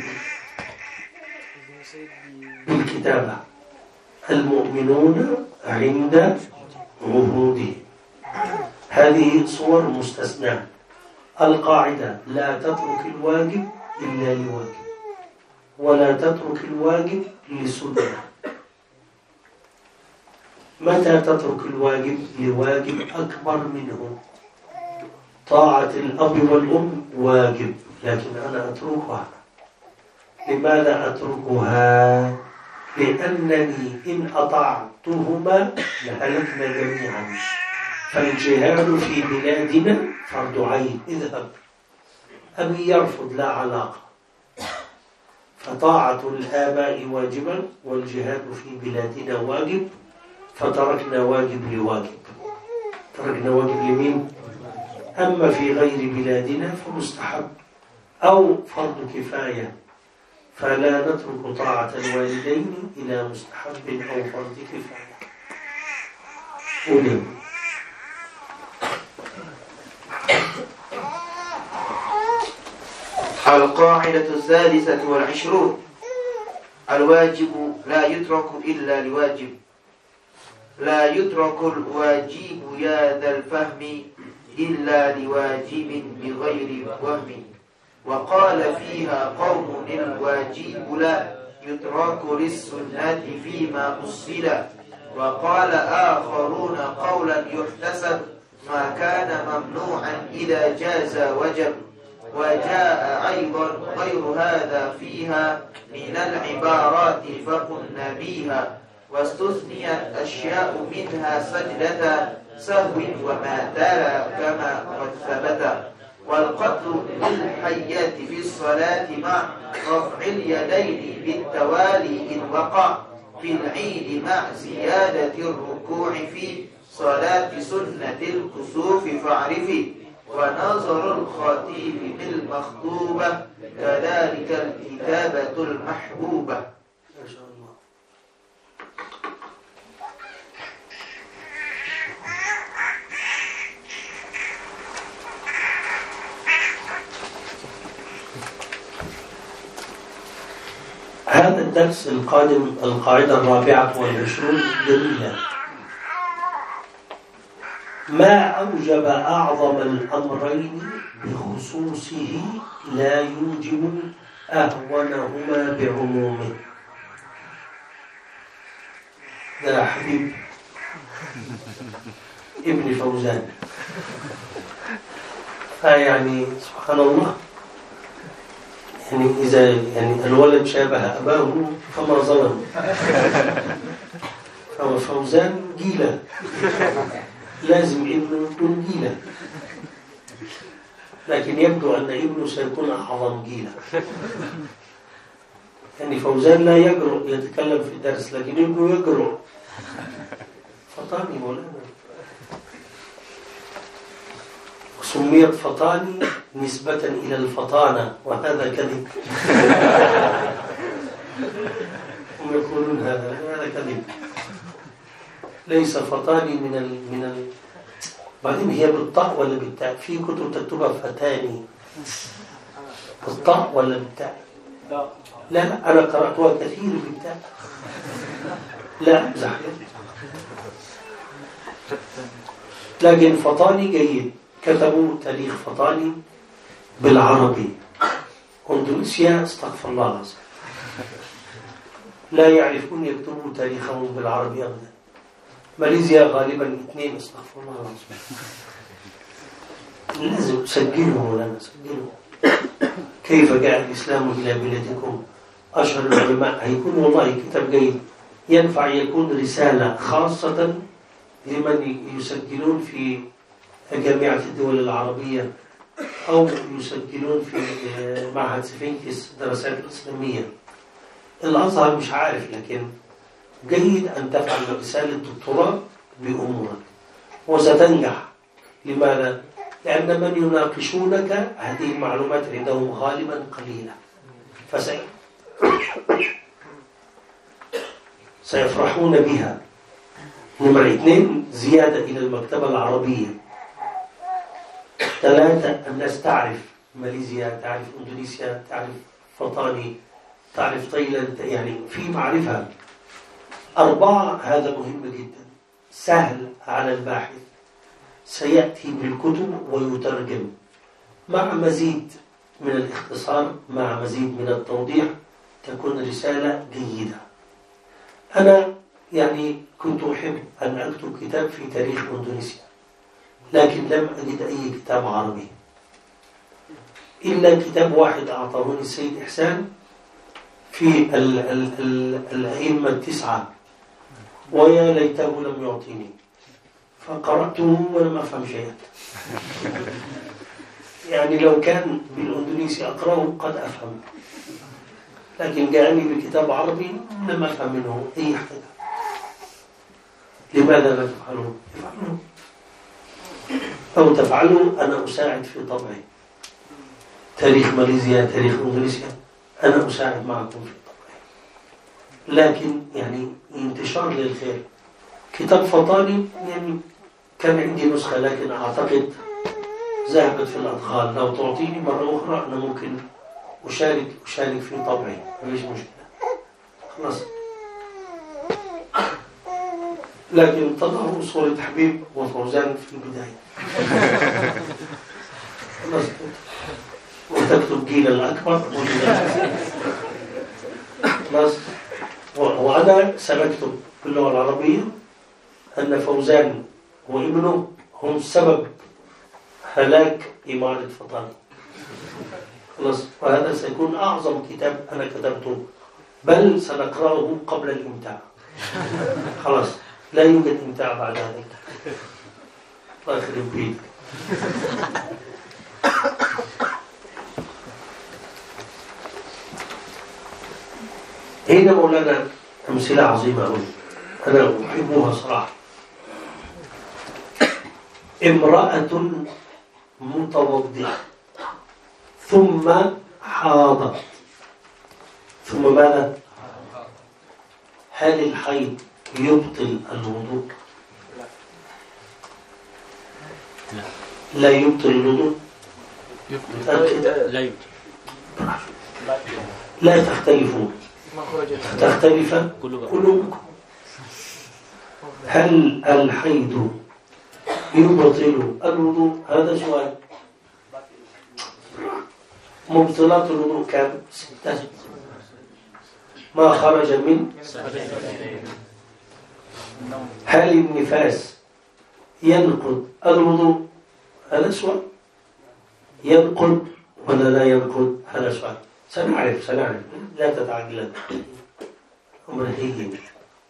بالكتابة. المؤمنون عند عهودهم. هذه صور مستثناة. القاعدة: لا تترك الواجب إلا لواجب، ولا تترك الواجب لسنة. متى تترك الواجب؟ لواجب أكبر منه. طاعة الأب والأم واجب، لكن أنا أتركها. لماذا أتركها؟ لأنني إن أطعتهما لهلكنا جميعا. فالجهاد في بلادنا فرض عين، اذهب. أبي يرفض، لا علاقة. فطاعة الآباء واجبا، والجهاد في بلادنا واجب، فتركنا واجب لواجب. تركنا واجب لمين؟ أما في غير بلادنا فمستحب أو فرض كفاية، فلا نترك طاعة الوالدين إلى مستحب أو فرض كفاية. أولم. القاعدة السادسة والعشرون: الواجب لا يترك إلا لواجب. لا يترك الواجب يا ذا الفهم إلا لواجب بغير وهم. وقال فيها قوم: الواجب لا يترك للسنة فيما أصل. وقال آخرون قولا يحتسب ما كان ممنوعا إذا جاز وجب. وجاء أيضا غير هذا فيها من العبارات فقلنا بها. واستثنيت أشياء منها سجدة سهو وما تلا كما قد ثبت. والقتل للحيات في الصلاة مع رفع اليدين بالتوالي إن وقع في العيد مع زيادة الركوع في صلاة سنة الكسوف فاعرفي. ونظر الخطيب بالمخطوبة كذلك الكتابة المحبوبة. ما شاء الله. الدرس القادم القاعدة الرابعة والعشرون جميلة. ما أوجب أعظم الأمرين بخصوصه لا يوجب أهونهما بعمومه. ده حبيب ابن فوزان. فيعني سبحان الله، يعني إذا يعني الولد شابه أباه فما ظلم. فهو فوزان جيلة، لازم ابنه يكون جيلة، لكن يبدو أن ابنه سيكون أعظم جيلة. يعني فوزان لا يجرؤ يتكلم في الدرس، لكن ابنه يجرؤ. فطاني مولانا، سميت فطاني نسبة إلى الفطانة، وهذا كذب. هم يقولون هذا هذا كذب، ليس فطاني من ال من ال بعدين هي بالطاء ولا بالتاء؟ في كتب تكتبها فتاني بالطاء ولا بالتاء؟ لا لا، أنا قرأتها كثير بالتاء. لا امزح، لكن فطاني جيد. كتبوا تاريخ فطاني بالعربي. أندونيسيا استغفر الله العظيم لا يعرفون يكتبوا تاريخهم بالعربي أبدا. ماليزيا غالبا اثنين استغفر الله العظيم. لازم تسجلوا ولا نسجلوا. كيف جاء الإسلام إلى بلادكم؟ أشهر العلماء هيكون والله كتاب جيد، ينفع يكون رسالة خاصة لمن يسجلون في جامعة الدول العربية أو يسجلون في معهد سفنكس دراسات الإسلامية. الأزهر مش عارف، لكن جيد أن تفعل رسالة دكتوراه بأمورك وستنجح. لماذا؟ لأن من يناقشونك هذه المعلومات عندهم غالبا قليلة، فسي سيفرحون بها. نمرة اثنين، زيادة إلى المكتبة العربية. ثلاثة، الناس تعرف ماليزيا، تعرف إندونيسيا، تعرف فطاني، تعرف تايلاند، يعني في معرفة. أربعة، هذا مهم جدا، سهل على الباحث، سيأتي بالكتب ويترجم مع مزيد من الاختصار، مع مزيد من التوضيح، تكون رسالة جيدة. أنا يعني كنت أحب أن أكتب كتاب في تاريخ إندونيسيا، لكن لم أجد أي كتاب عربي إلا كتاب واحد أعطاني السيد إحسان في ال ال ال الأئمة التسعة، ويا ليته لم يعطيني، فقرأته ولم أفهم شيئا. يعني لو كان بالإندونيسي أقرأه قد أفهم، لكن جاءني بكتاب عربي لم أفهم منه أي حاجة. لماذا لا تفعلون؟ تفعلون أو تفعلوا، أنا أساعد في طبعه. تاريخ ماليزيا، تاريخ إندونيسيا، أنا أساعد معكم في طبعه، لكن يعني انتشار للخير. كتاب فطاني يعني كان عندي نسخة، لكن أعتقد ذهبت في الأدخال. لو تعطيني مرة أخرى أنا ممكن أشارك أشارك في طبعه، مفيش مشكلة، خلاص. لكن تضعوا صورة حبيب وفوزان في البداية خلاص، وتكتب جيل الأكبر خلاص. وأنا سنكتب باللغة العربية أن فوزان وابنه هم سبب هلاك إمارة فطاني، خلاص. وهذا سيكون أعظم كتاب أنا كتبته، بل سنقرأه قبل الإمتاع، خلاص. لا يوجد إمتاع بعد هذا. الله يخرب بيتك. هنا مولانا أمثلة عظيمة أوي أنا أحبها صراحة. امرأة متوضئة ثم حاضت، ثم ماذا؟ هل الحيض يبطل الوضوء؟ لا لا يبطل الوضوء. لا يبطل. لا تختلفوا. تختلف قلوبكم. هل الحيض يبطل الوضوء؟ هذا سؤال. مبطلات الوضوء كم؟ ستة. ما خرج من. هل النفاس ينقض الوضوء؟ هذا سؤال. ينقض ولا لا ينقض؟ هذا سؤال. سنعرف سنعرف لا تتعجلن، أمر هين.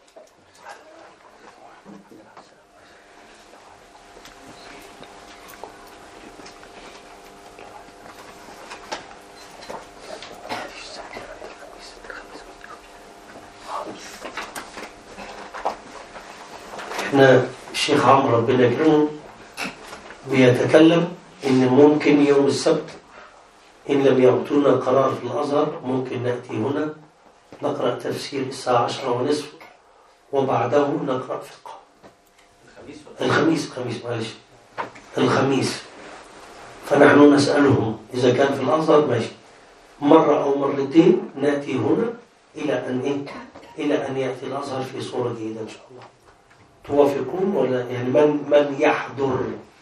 احنا الشيخ عمرو ربنا يكرمه بيتكلم ان ممكن يوم السبت ان لم يعطونا قرار في الازهر ممكن ناتي هنا نقرا تفسير الساعه عشرة ونصف وبعده نقرا فقه. الخميس الخميس معلش الخميس. فنحن نسالهم اذا كان في الازهر ماشي، مره او مرتين ناتي هنا الى ان ايه الى ان ياتي الازهر في صوره جيده ان شاء الله. توافقون ولا يعني من من يحضر؟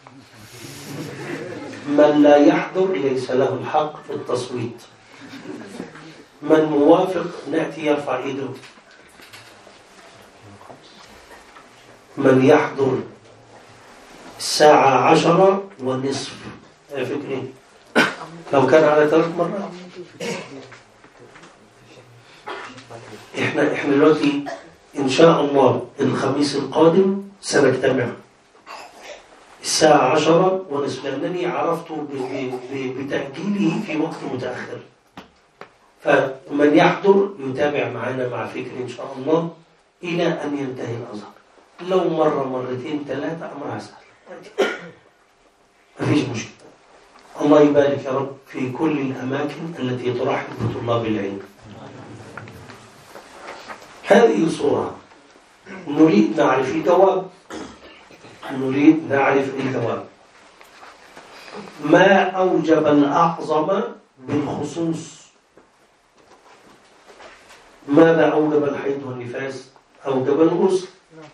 من لا يحضر ليس له الحق في التصويت. من موافق نأتي يرفع ايده. من يحضر الساعة عشرة ونصف فكرين لو كان على ثلاث مرات. احنا احنا دلوقتي إن شاء الله الخميس القادم سنجتمع الساعة عشرة ونصف، لأنني عرفت بتأجيله في وقت متأخر. فمن يحضر يتابع معنا مع فكر إن شاء الله إلى أن ينتهي الأزهر. لو مرة مرتين ثلاثة أمرها سهل، مفيش مشكلة. الله يبارك يا رب في كل الأماكن التي ترحب بطلاب العلم. هذه صورة نريد نعرف الجواب. نريد نعرف الجواب. ما أوجب الأعظم بالخصوص؟ ماذا أوجب الحيض والنفاس؟ أوجب الغسل.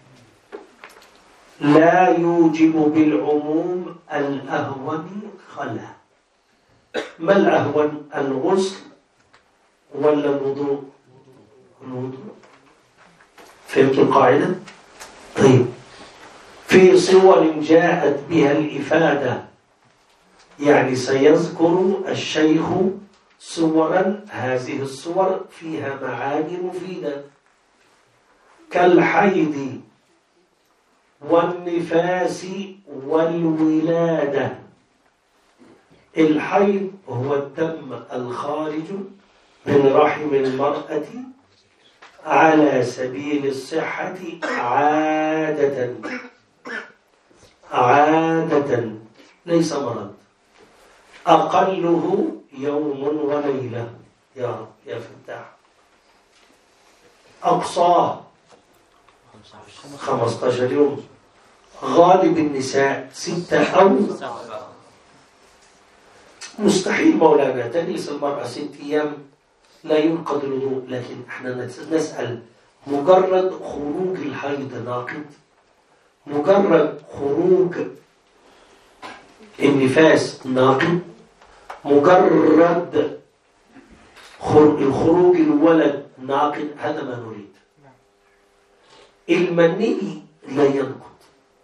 لا يوجب بالعموم الأهون خلا. ما الأهون؟ الغسل ولا الوضوء؟ الوضوء. فهمت القاعدة؟ طيب في صور جاءت بها الإفادة، يعني سيذكر الشيخ صورا، هذه الصور فيها معاني مفيدة كالحيض والنفاس والولادة. الحيض هو الدم الخارج من رحم المرأة على سبيل الصحة عادة عادة ليس مرض. أقله يوم وليلة يا رب يا فتاح. أقصاه خمسة عشر يوم. غالب النساء ستة أو مستحيل مولانا تجلس المرأة ست أيام لا ينقض الوضوء. لكن احنا نسأل مجرد خروج الحيض ناقض؟ مجرد خروج النفاس ناقض؟ مجرد خروج الولد ناقض؟ هذا ما نريد. المني لا ينقض.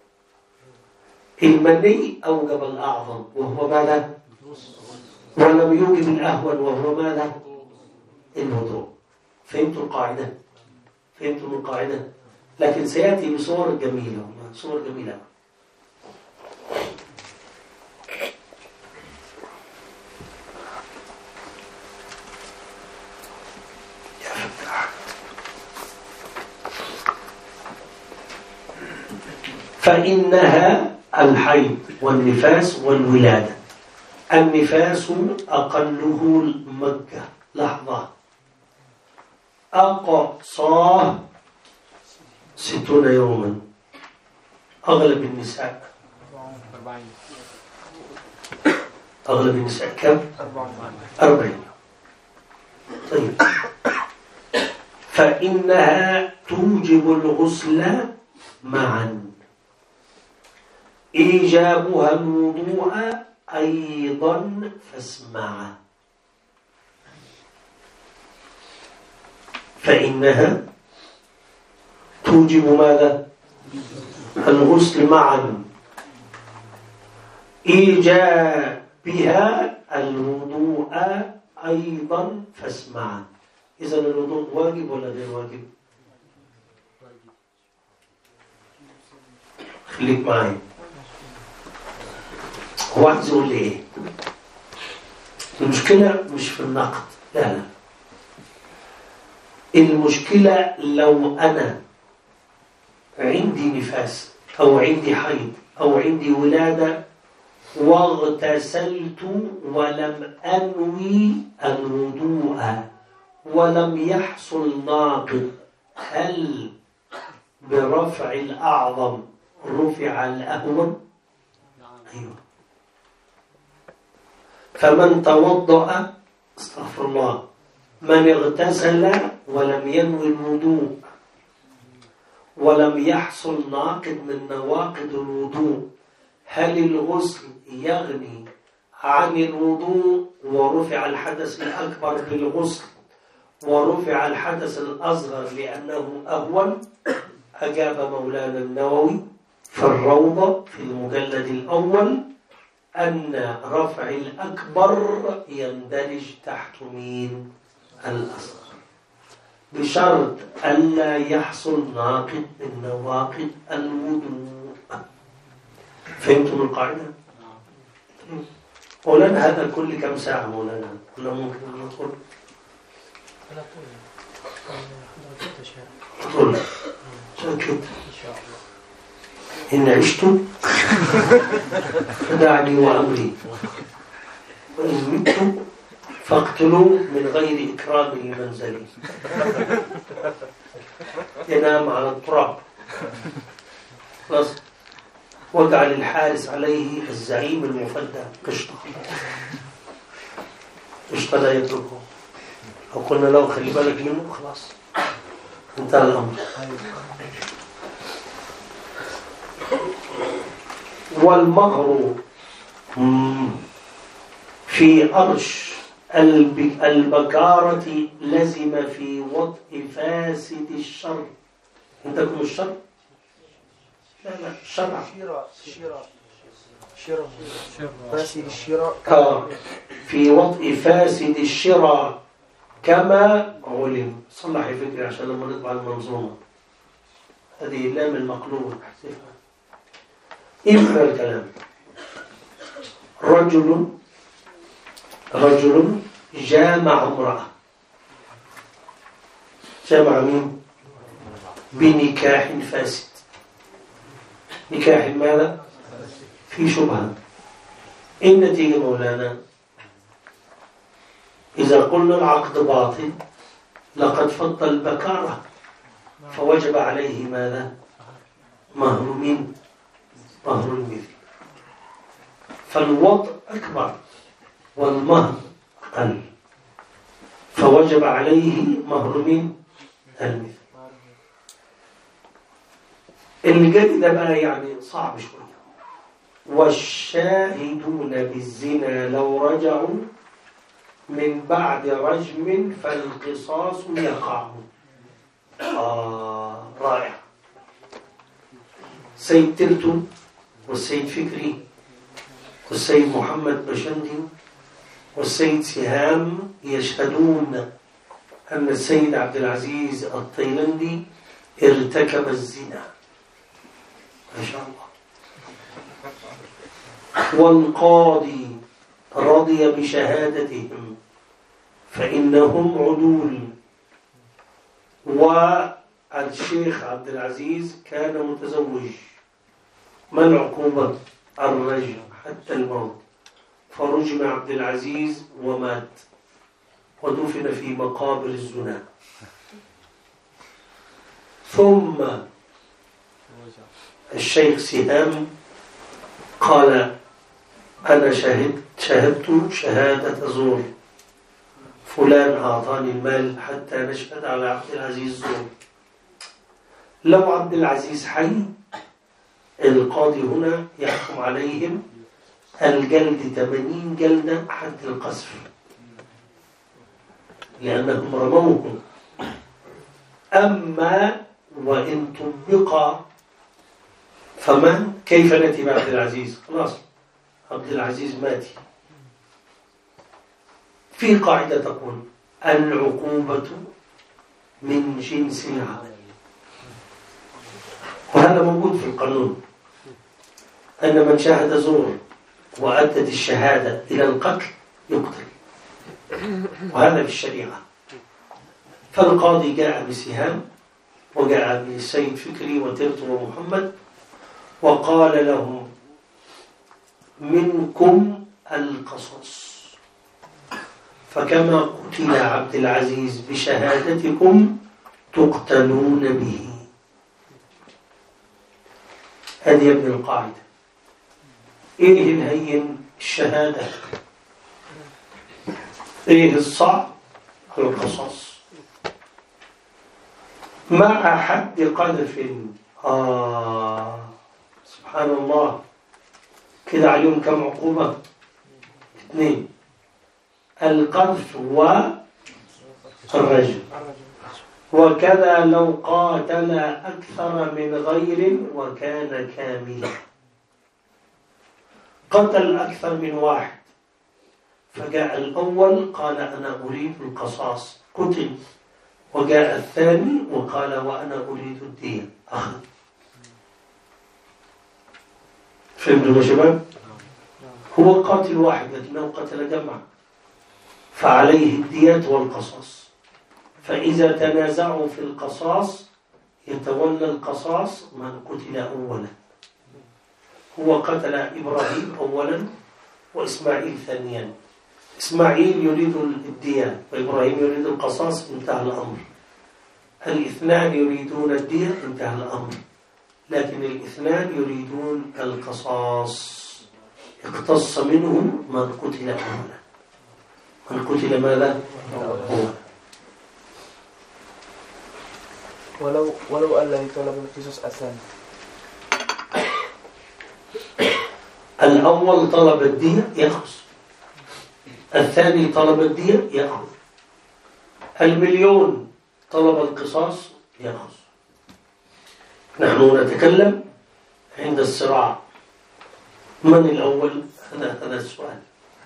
المني أوجب الأعظم وهو ماذا؟ ولم يوجب الأهون وهو ماذا؟ الوضوء. فهمتوا القاعدة؟ فهمتوا القاعدة؟ لكن سيأتي بصور جميلة، صور جميلة. فإنها الحيض والنفاس والولادة. النفاس أقله المكة، لحظة، أقصاه ستون يوما. أغلب النساء أغلب النساء كم؟ أربعين. طيب فإنها توجب الغسل معا. إيجابها الوضوء أيضا فاسمع. فإنها توجب ماذا؟ الغسل معا. إيجابها الوضوء أيضا فاسمع. إذن الوضوء واجب ولا غير واجب؟ خليك معي. هو عايز يقول لي إيه؟ المشكلة مش في النقد، لا لا. المشكلة لو أنا عندي نفاس أو عندي حيض أو عندي ولادة واغتسلت ولم أنوي الوضوء ولم يحصل ناقض، هل برفع الأعظم رفع الأهون؟ أيوه. فمن توضأ، استغفر الله، من اغتسل ولم ينوي الوضوء ولم يحصل ناقض من نواقض الوضوء، هل الغسل يغني عن الوضوء ورفع الحدث الأكبر بالغسل ورفع الحدث الأصغر لأنه أهون؟ أجاب مولانا النووي في الروضة في المجلد الأول أن رفع الأكبر يندرج تحت مين؟ الأصغر، بشرط ألا يحصل ناقض من نواقض الوضوء. فهمتم القاعدة؟ مولانا هذا كل كم ساعة مولانا؟ ولا ممكن ندخل؟ طول ساكت إن عشت فدعني وأمري وإن مت فاقتلوا من غير إكرام لمنزلي. ينام على التراب خلاص، واجعل الحارس عليه الزعيم المفدى قشطة قشطة لا يتركه. لو قلنا له خلي بالك منه خلاص انتهى الأمر. والمهر في أرش البكارة لزم في وطء فاسد الشر. عندكم الشر؟ لا لا الشرع. شراء شراء شراء فاسد الشراء. آه في وطء فاسد الشراء كما علم. صلحي فكري عشان لما نطبع المنظومة هذه اللام المقلوب احذفها. إما الكلام رجل رجل جامع امرأة. جامع مين؟ بنكاح فاسد. نكاح ماذا؟ في شبهة. النتيجة مولانا إذا قلنا العقد باطل لقد فض البكارة فوجب عليه ماذا؟ مهر مين؟ مهر المثل. فالوضع أكبر والمهر أقل فوجب عليه مهر مين؟ المثل. اللي جاي ده بقى يعني صعب شوية. والشاهدون بالزنا لو رجعوا من بعد رجم فالقصاص يقع. آه رائع. سيد ترتو والسيد فكري والسيد محمد بشندي والسيد سهام يشهدون أن السيد عبد العزيز الطيلندي ارتكب الزنا. ما شاء الله. والقاضي رضي بشهادتهم فإنهم عدول. والشيخ عبد العزيز كان متزوج. ما العقوبة؟ الرجم حتى الموت. فرجم عبد العزيز ومات ودفن في مقابر الزنا. ثم الشيخ سهام قال أنا شهدت شهدت شهادة زور فلان أعطاني المال حتى نشهد على عبد العزيز زور. لو عبد العزيز حي القاضي هنا يحكم عليهم الجلد ثمانين جلدة حد القذف، لأنهم رموه. أما وإن طبق فمن كيف نأتي بعبد العزيز؟ خلاص عبد العزيز ماتي. في قاعدة تقول العقوبة من جنس العمل، وهذا موجود في القانون، أن من شاهد زور وأدت الشهادة إلى القتل يقتل، وهذا في الشريعة. فالقاضي جاء بسهام وجاء بالسيد فكري وترت ومحمد وقال لهم منكم القصص، فكما قتل عبد العزيز بشهادتكم تقتلون به. هذه يا ابن القاعدة. ايه الهين؟ الشهادة. ايه الصعب؟ القصص. مع حد قذف. آه سبحان الله، كده عليهم كم عقوبة؟ اثنين، القذف والرجم. وكذا لو قاتل أكثر من غير وكان كاملا. قتل أكثر من واحد، فجاء الأول قال أنا أريد القصاص، قتل، وجاء الثاني وقال وأنا أريد الدية، أخذ. فهمتوا يا شباب؟ هو قاتل واحد لكنه قتل جمعا، فعليه الديات والقصاص. فإذا تنازعوا في القصاص يتولى القصاص من قتل أولا. هو قتل إبراهيم أولا وإسماعيل ثانيا. إسماعيل يريد الدية وإبراهيم يريد القصاص، انتهى الأمر. الاثنان يريدون الدية، انتهى الأمر. لكن الاثنان يريدون القصاص، اقتص منهم من قتل أولا. من قتل ماذا؟ أولا. ولو ولو الذي طلب القصاص الثاني. الأول طلب الدية يأخذ، الثاني طلب الدية يأخذ، المليون طلب القصاص يأخذ. نحن نتكلم عند الصراع من الأول؟ هذا هذا السؤال.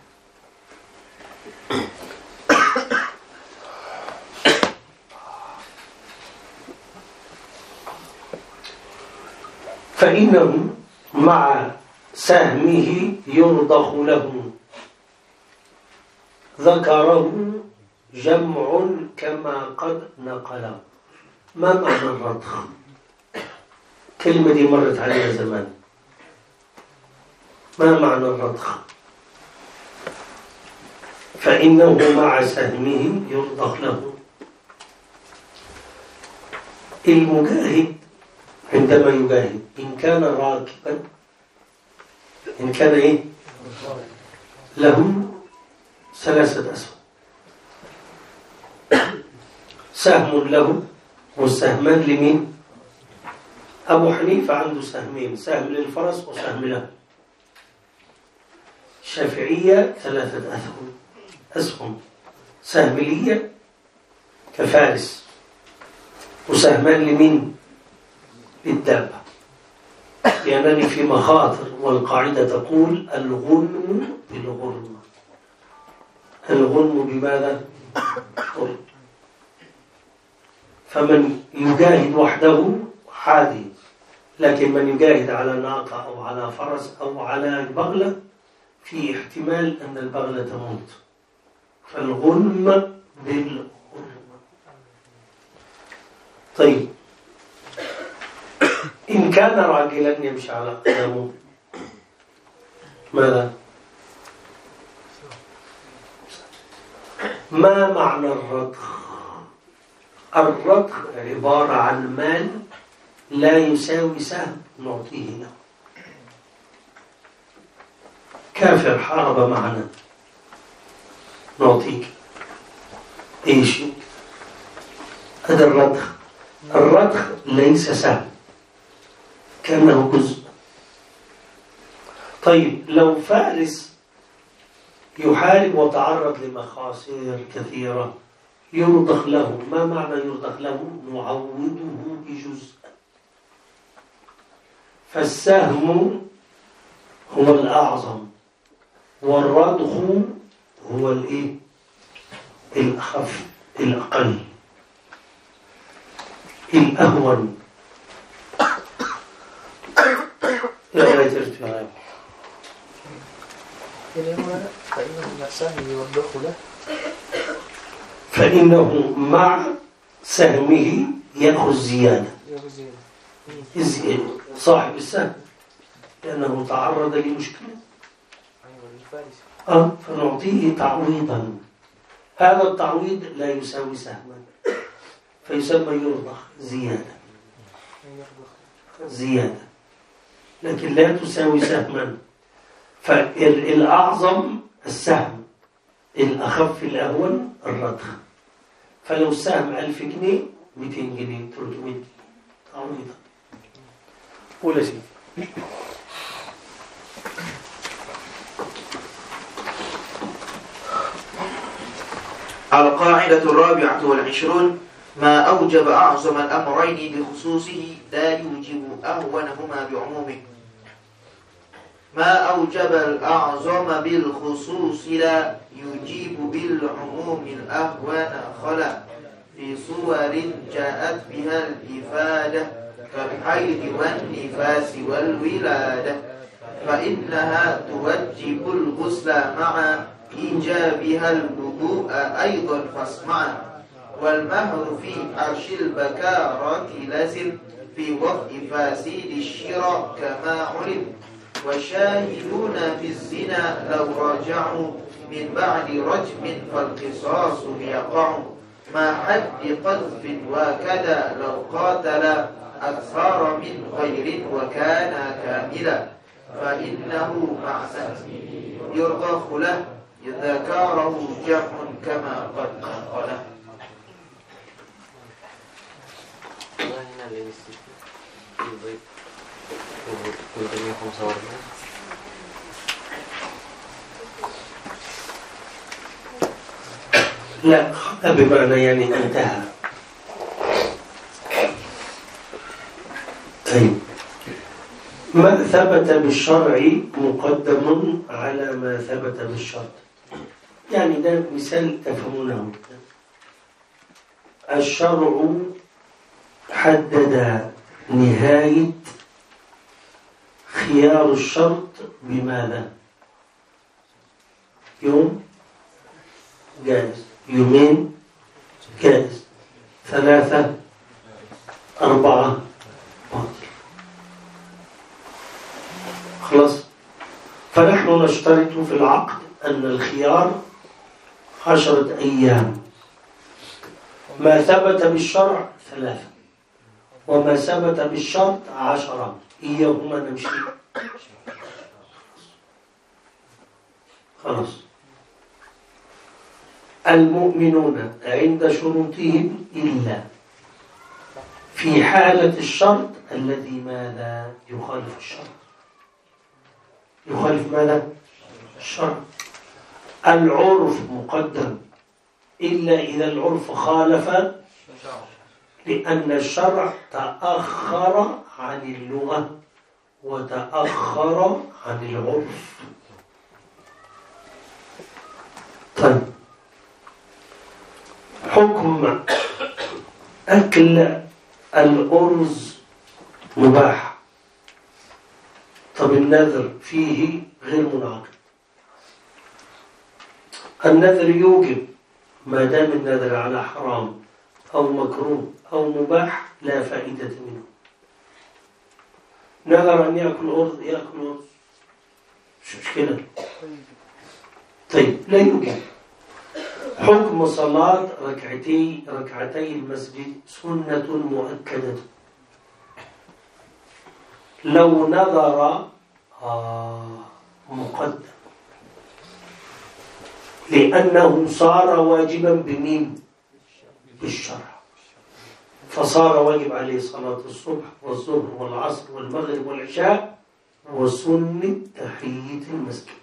فإنه مع سهمه يرضخ له، ذكره جمع كما قد نقله. ما معنى الرضخ؟ كلمة دي مرت عليها زمان. ما معنى الرضخ؟ فإنه مع سهمه يرضخ له. المجاهد عندما يجاهد إن كان راكبا، إن كان إيه؟ له ثلاثة أسهم، سهم له والسهمان لمين؟ أبو حنيفة عنده سهمين، سهم للفرس وسهم له. الشافعية ثلاثة أسهم، أسهم سهم لي كفارس، وسهمان لمين؟ للدابة، لأنني في مخاطر، والقاعدة تقول الغنم بالغرم. الغنم بماذا؟ غرم. فمن يجاهد وحده عادي، لكن من يجاهد على ناقة أو على فرس أو على بغلة في احتمال أن البغلة تموت، فالغنم بالغرم. طيب، إن كان راجلا يمشي على قدمه ماذا؟ ما معنى الرضخ؟ الرضخ عبارة عن مال لا يساوي سهم نعطيه له. كافر حارب معنا، نعطيك إيش هذا الرضخ؟ الرضخ ليس سهم كأنه جزء. طيب لو فارس يحارب وتعرض لمخاصر كثيرة يرضخ له، ما معنى يرضخ له؟ نعوده بجزء. فالسهم هو الأعظم والرضخ هو الإيه؟ الأخف، الأقل، الأهون. لا لا ترتفع. فإنه سهم يوضح له، فإنه مع سهمه يأخذ زيادة. صاحب السهم لأنه تعرض لمشكلة آه فنعطيه تعويضا. هذا التعويض لا يساوي سهما فيسمى يرضخ زيادة زيادة، لكن لا تساوي سهما. فالأعظم السهم، الأخف الأهون الرضخ. فلو السهم ألف جنيه مئتين جنيه ثلاثمئة جنيه تعويضا. ولا شيء. القاعدة الرابعة والعشرون: ما أوجب أعظم الأمرين بخصوصه لا يوجب أهونهما بعمومه. ما أوجب الأعظم بالخصوص لا يجيب بالعموم الأهون خلا، في صور جاءت بها الإفادة كالحيض والنفاس والولادة، فإنها توجب الغسل مع إيجابها الوضوء أيضا فاسمعا. والمهر في عرش البكارة لازم في وضع فاسد الشراء كما علم. والشاهدون في الزنا لو راجعوا من بعد رجم فالقصاص يقع، ما حد قذف وكذا لو قاتل أكثر من غير وكان كاملا، فإنه مع سهمه يرضخ له إذا كاره جمع كما قد قال. لا بمعنى يعني انتهى. طيب ما ثبت بالشرع مقدم على ما ثبت بالشرط. يعني ده مثال تفهمونه. الشرع حدد نهاية خيار الشرط بماذا؟ يوم جائز، يومين جائز، ثلاثة، أربعة باطل. خلاص. فنحن نشترط في العقد أن الخيار عشرة أيام. ما ثبت بالشرع ثلاثة، وما ثبت بالشرط عشرة، إياهما نمشي. خلاص. المؤمنون عند شروطهم إلا في حالة الشرط الذي ماذا يخالف الشرط. يخالف ماذا؟ الشرط. العرف مقدم إلا إذا العرف خالف، لأن الشرع تأخر عن اللغة وتأخر عن العرف. طيب حكم أكل الأرز مباح. طب النذر فيه غير منعقد. النذر يوجب ما دام النذر على حرام أو مكروه أو مباح لا فائدة منه. نذر أن يأكل أرز يأكل أرز مش مشكلة. طيب لا يوجب. حكم صلاة ركعتي ركعتي المسجد سنة مؤكدة. لو نذر آه مقدم لأنه صار واجبا بمين؟ بالشرع، فصار واجب عليه صلاة الصبح والظهر والعصر والمغرب والعشاء وسنة تحية المسجد.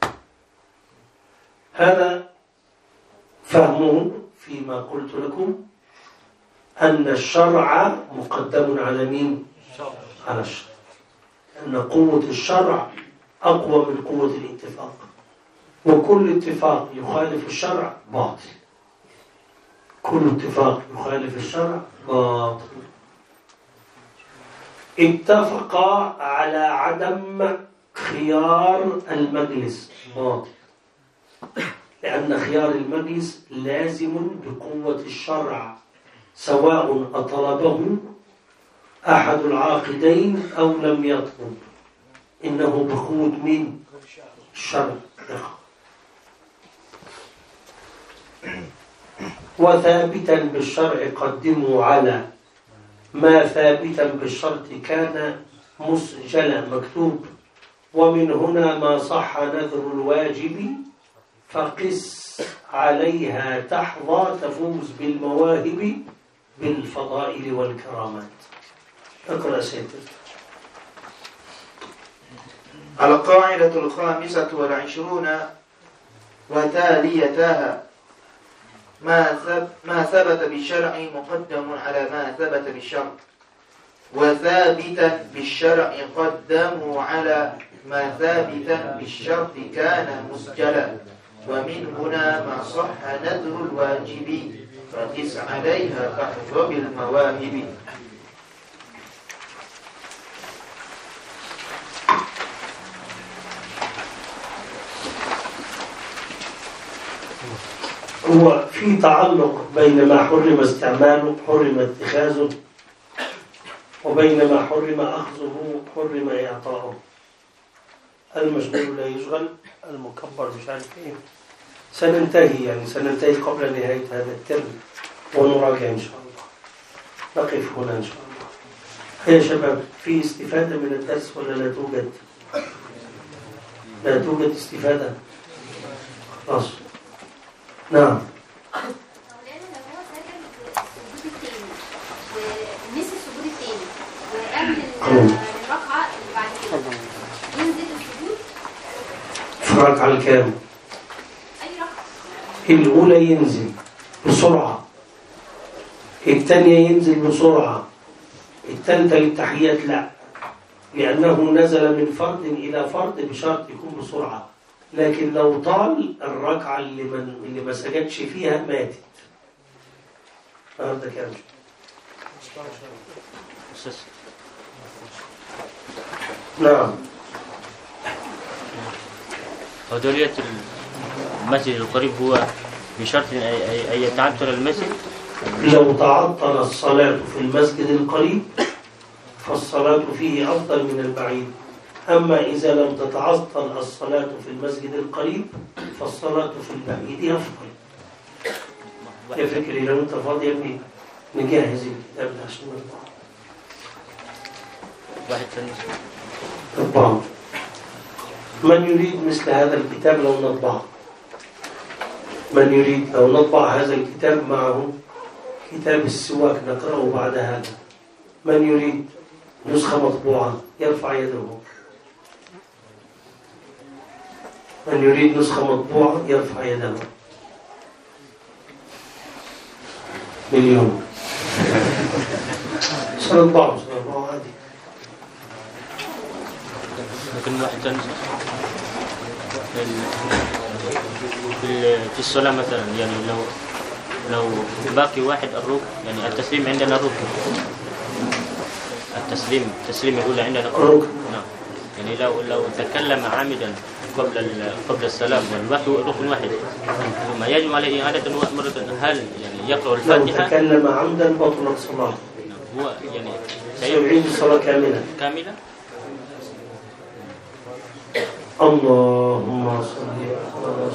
هذا فهمه فيما قلت لكم أن الشرع مقدم على مين؟ على الشرع، أن قوة الشرع أقوى من قوة الاتفاق، وكل اتفاق يخالف الشرع باطل، كل اتفاق يخالف الشرع باطل. اتفقا على عدم خيار المجلس باطل، لأن خيار المجلس لازم بقوة الشرع، سواء أطلبه أحد العاقدين أو لم يطلب، إنه بقوة من الشرع. وثابتا بالشرع قدموا على ما ثابتا بالشرط كان مسجلا مكتوب، ومن هنا ما صح نذر الواجب فقس عليها تحظى تفوز بالمواهب بالفضائل والكرامات. اقرأ سيدي. القاعدة الخامسة والعشرون وتاليتها ما ما ثبت بالشرع مقدم على ما ثبت بالشرع، وثابتا بالشرع قدموا على ما ثابتا بالشرط كان مسجلا، ومن هنا ما صح نذر الواجب فقس عليها تحظى بالمواهب. هو في تعلق بين ما حرم استعماله حرم اتخاذه، وبين ما حرم أخذه حرم إعطاؤه. المشغول لا يشغل، المكبر مش عارف ايه. سننتهي يعني سننتهي قبل نهاية هذا الترم ونراجع إن شاء الله. نقف هنا إن شاء الله. يا شباب، في استفادة من الدرس ولا لا توجد؟ لا توجد استفادة. خلاص. نعم. مولانا لو هو سجل السجود الثاني ونسي السجود الثاني وقبل الركعة اللي بعد كده ينزل السجود في الركعة الكام؟ أي ركعة؟ الأولى ينزل بسرعة، الثانية ينزل بسرعة، الثالثة للتحيات لا، لأنه نزل من فرد إلى فرد بشرط يكون بسرعة. لكن لو طال الركعة اللي, من اللي ما سجدش فيها ماتت. هذا كام؟ نعم. ودولية المسجد القريب هو بشرط أن يتعطل المسجد. لو تعطل الصلاة في المسجد القريب فالصلاة فيه أفضل من البعيد. أما إذا لم تتعطل الصلاة في المسجد القريب فالصلاة في البعيد أفضل. يا فكري لو أنت فاضي يا ابني نجهز الكتاب ده عشان نطبعه. واحد ثاني. نطبعه. من يريد مثل هذا الكتاب لو نطبعه؟ من يريد لو نطبع هذا الكتاب معه كتاب السواك نقرأه بعد هذا؟ من يريد نسخة مطبوعة يرفع يده. من يريد نسخة مطبوعة يرفع يده. مليون. سنطبعه سنطبعه عادي. لكن واحد ثاني في في الصلاة مثلا، يعني لو لو باقي واحد الركن، يعني التسليم عندنا ركن، التسليم التسليم الأولى عندنا ركن. نعم. يعني لو لو تكلم عامدا قبل قبل السلام والوقت ركن واحد ثم يجب عليه إعادة مرة، هل يعني يقرأ الفاتحة؟ لو تكلم عمدا بطلت صلاته. هو يعني سيعيد الصلاة كاملة. كاملة. اللهم صل على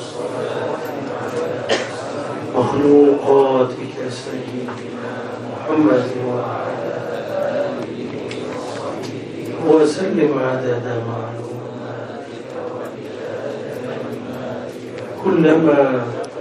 مخلوقاتك سيدنا محمد وعلى آله وصحبه وسلم عدد معلوماتك ومداد كلماتك كلما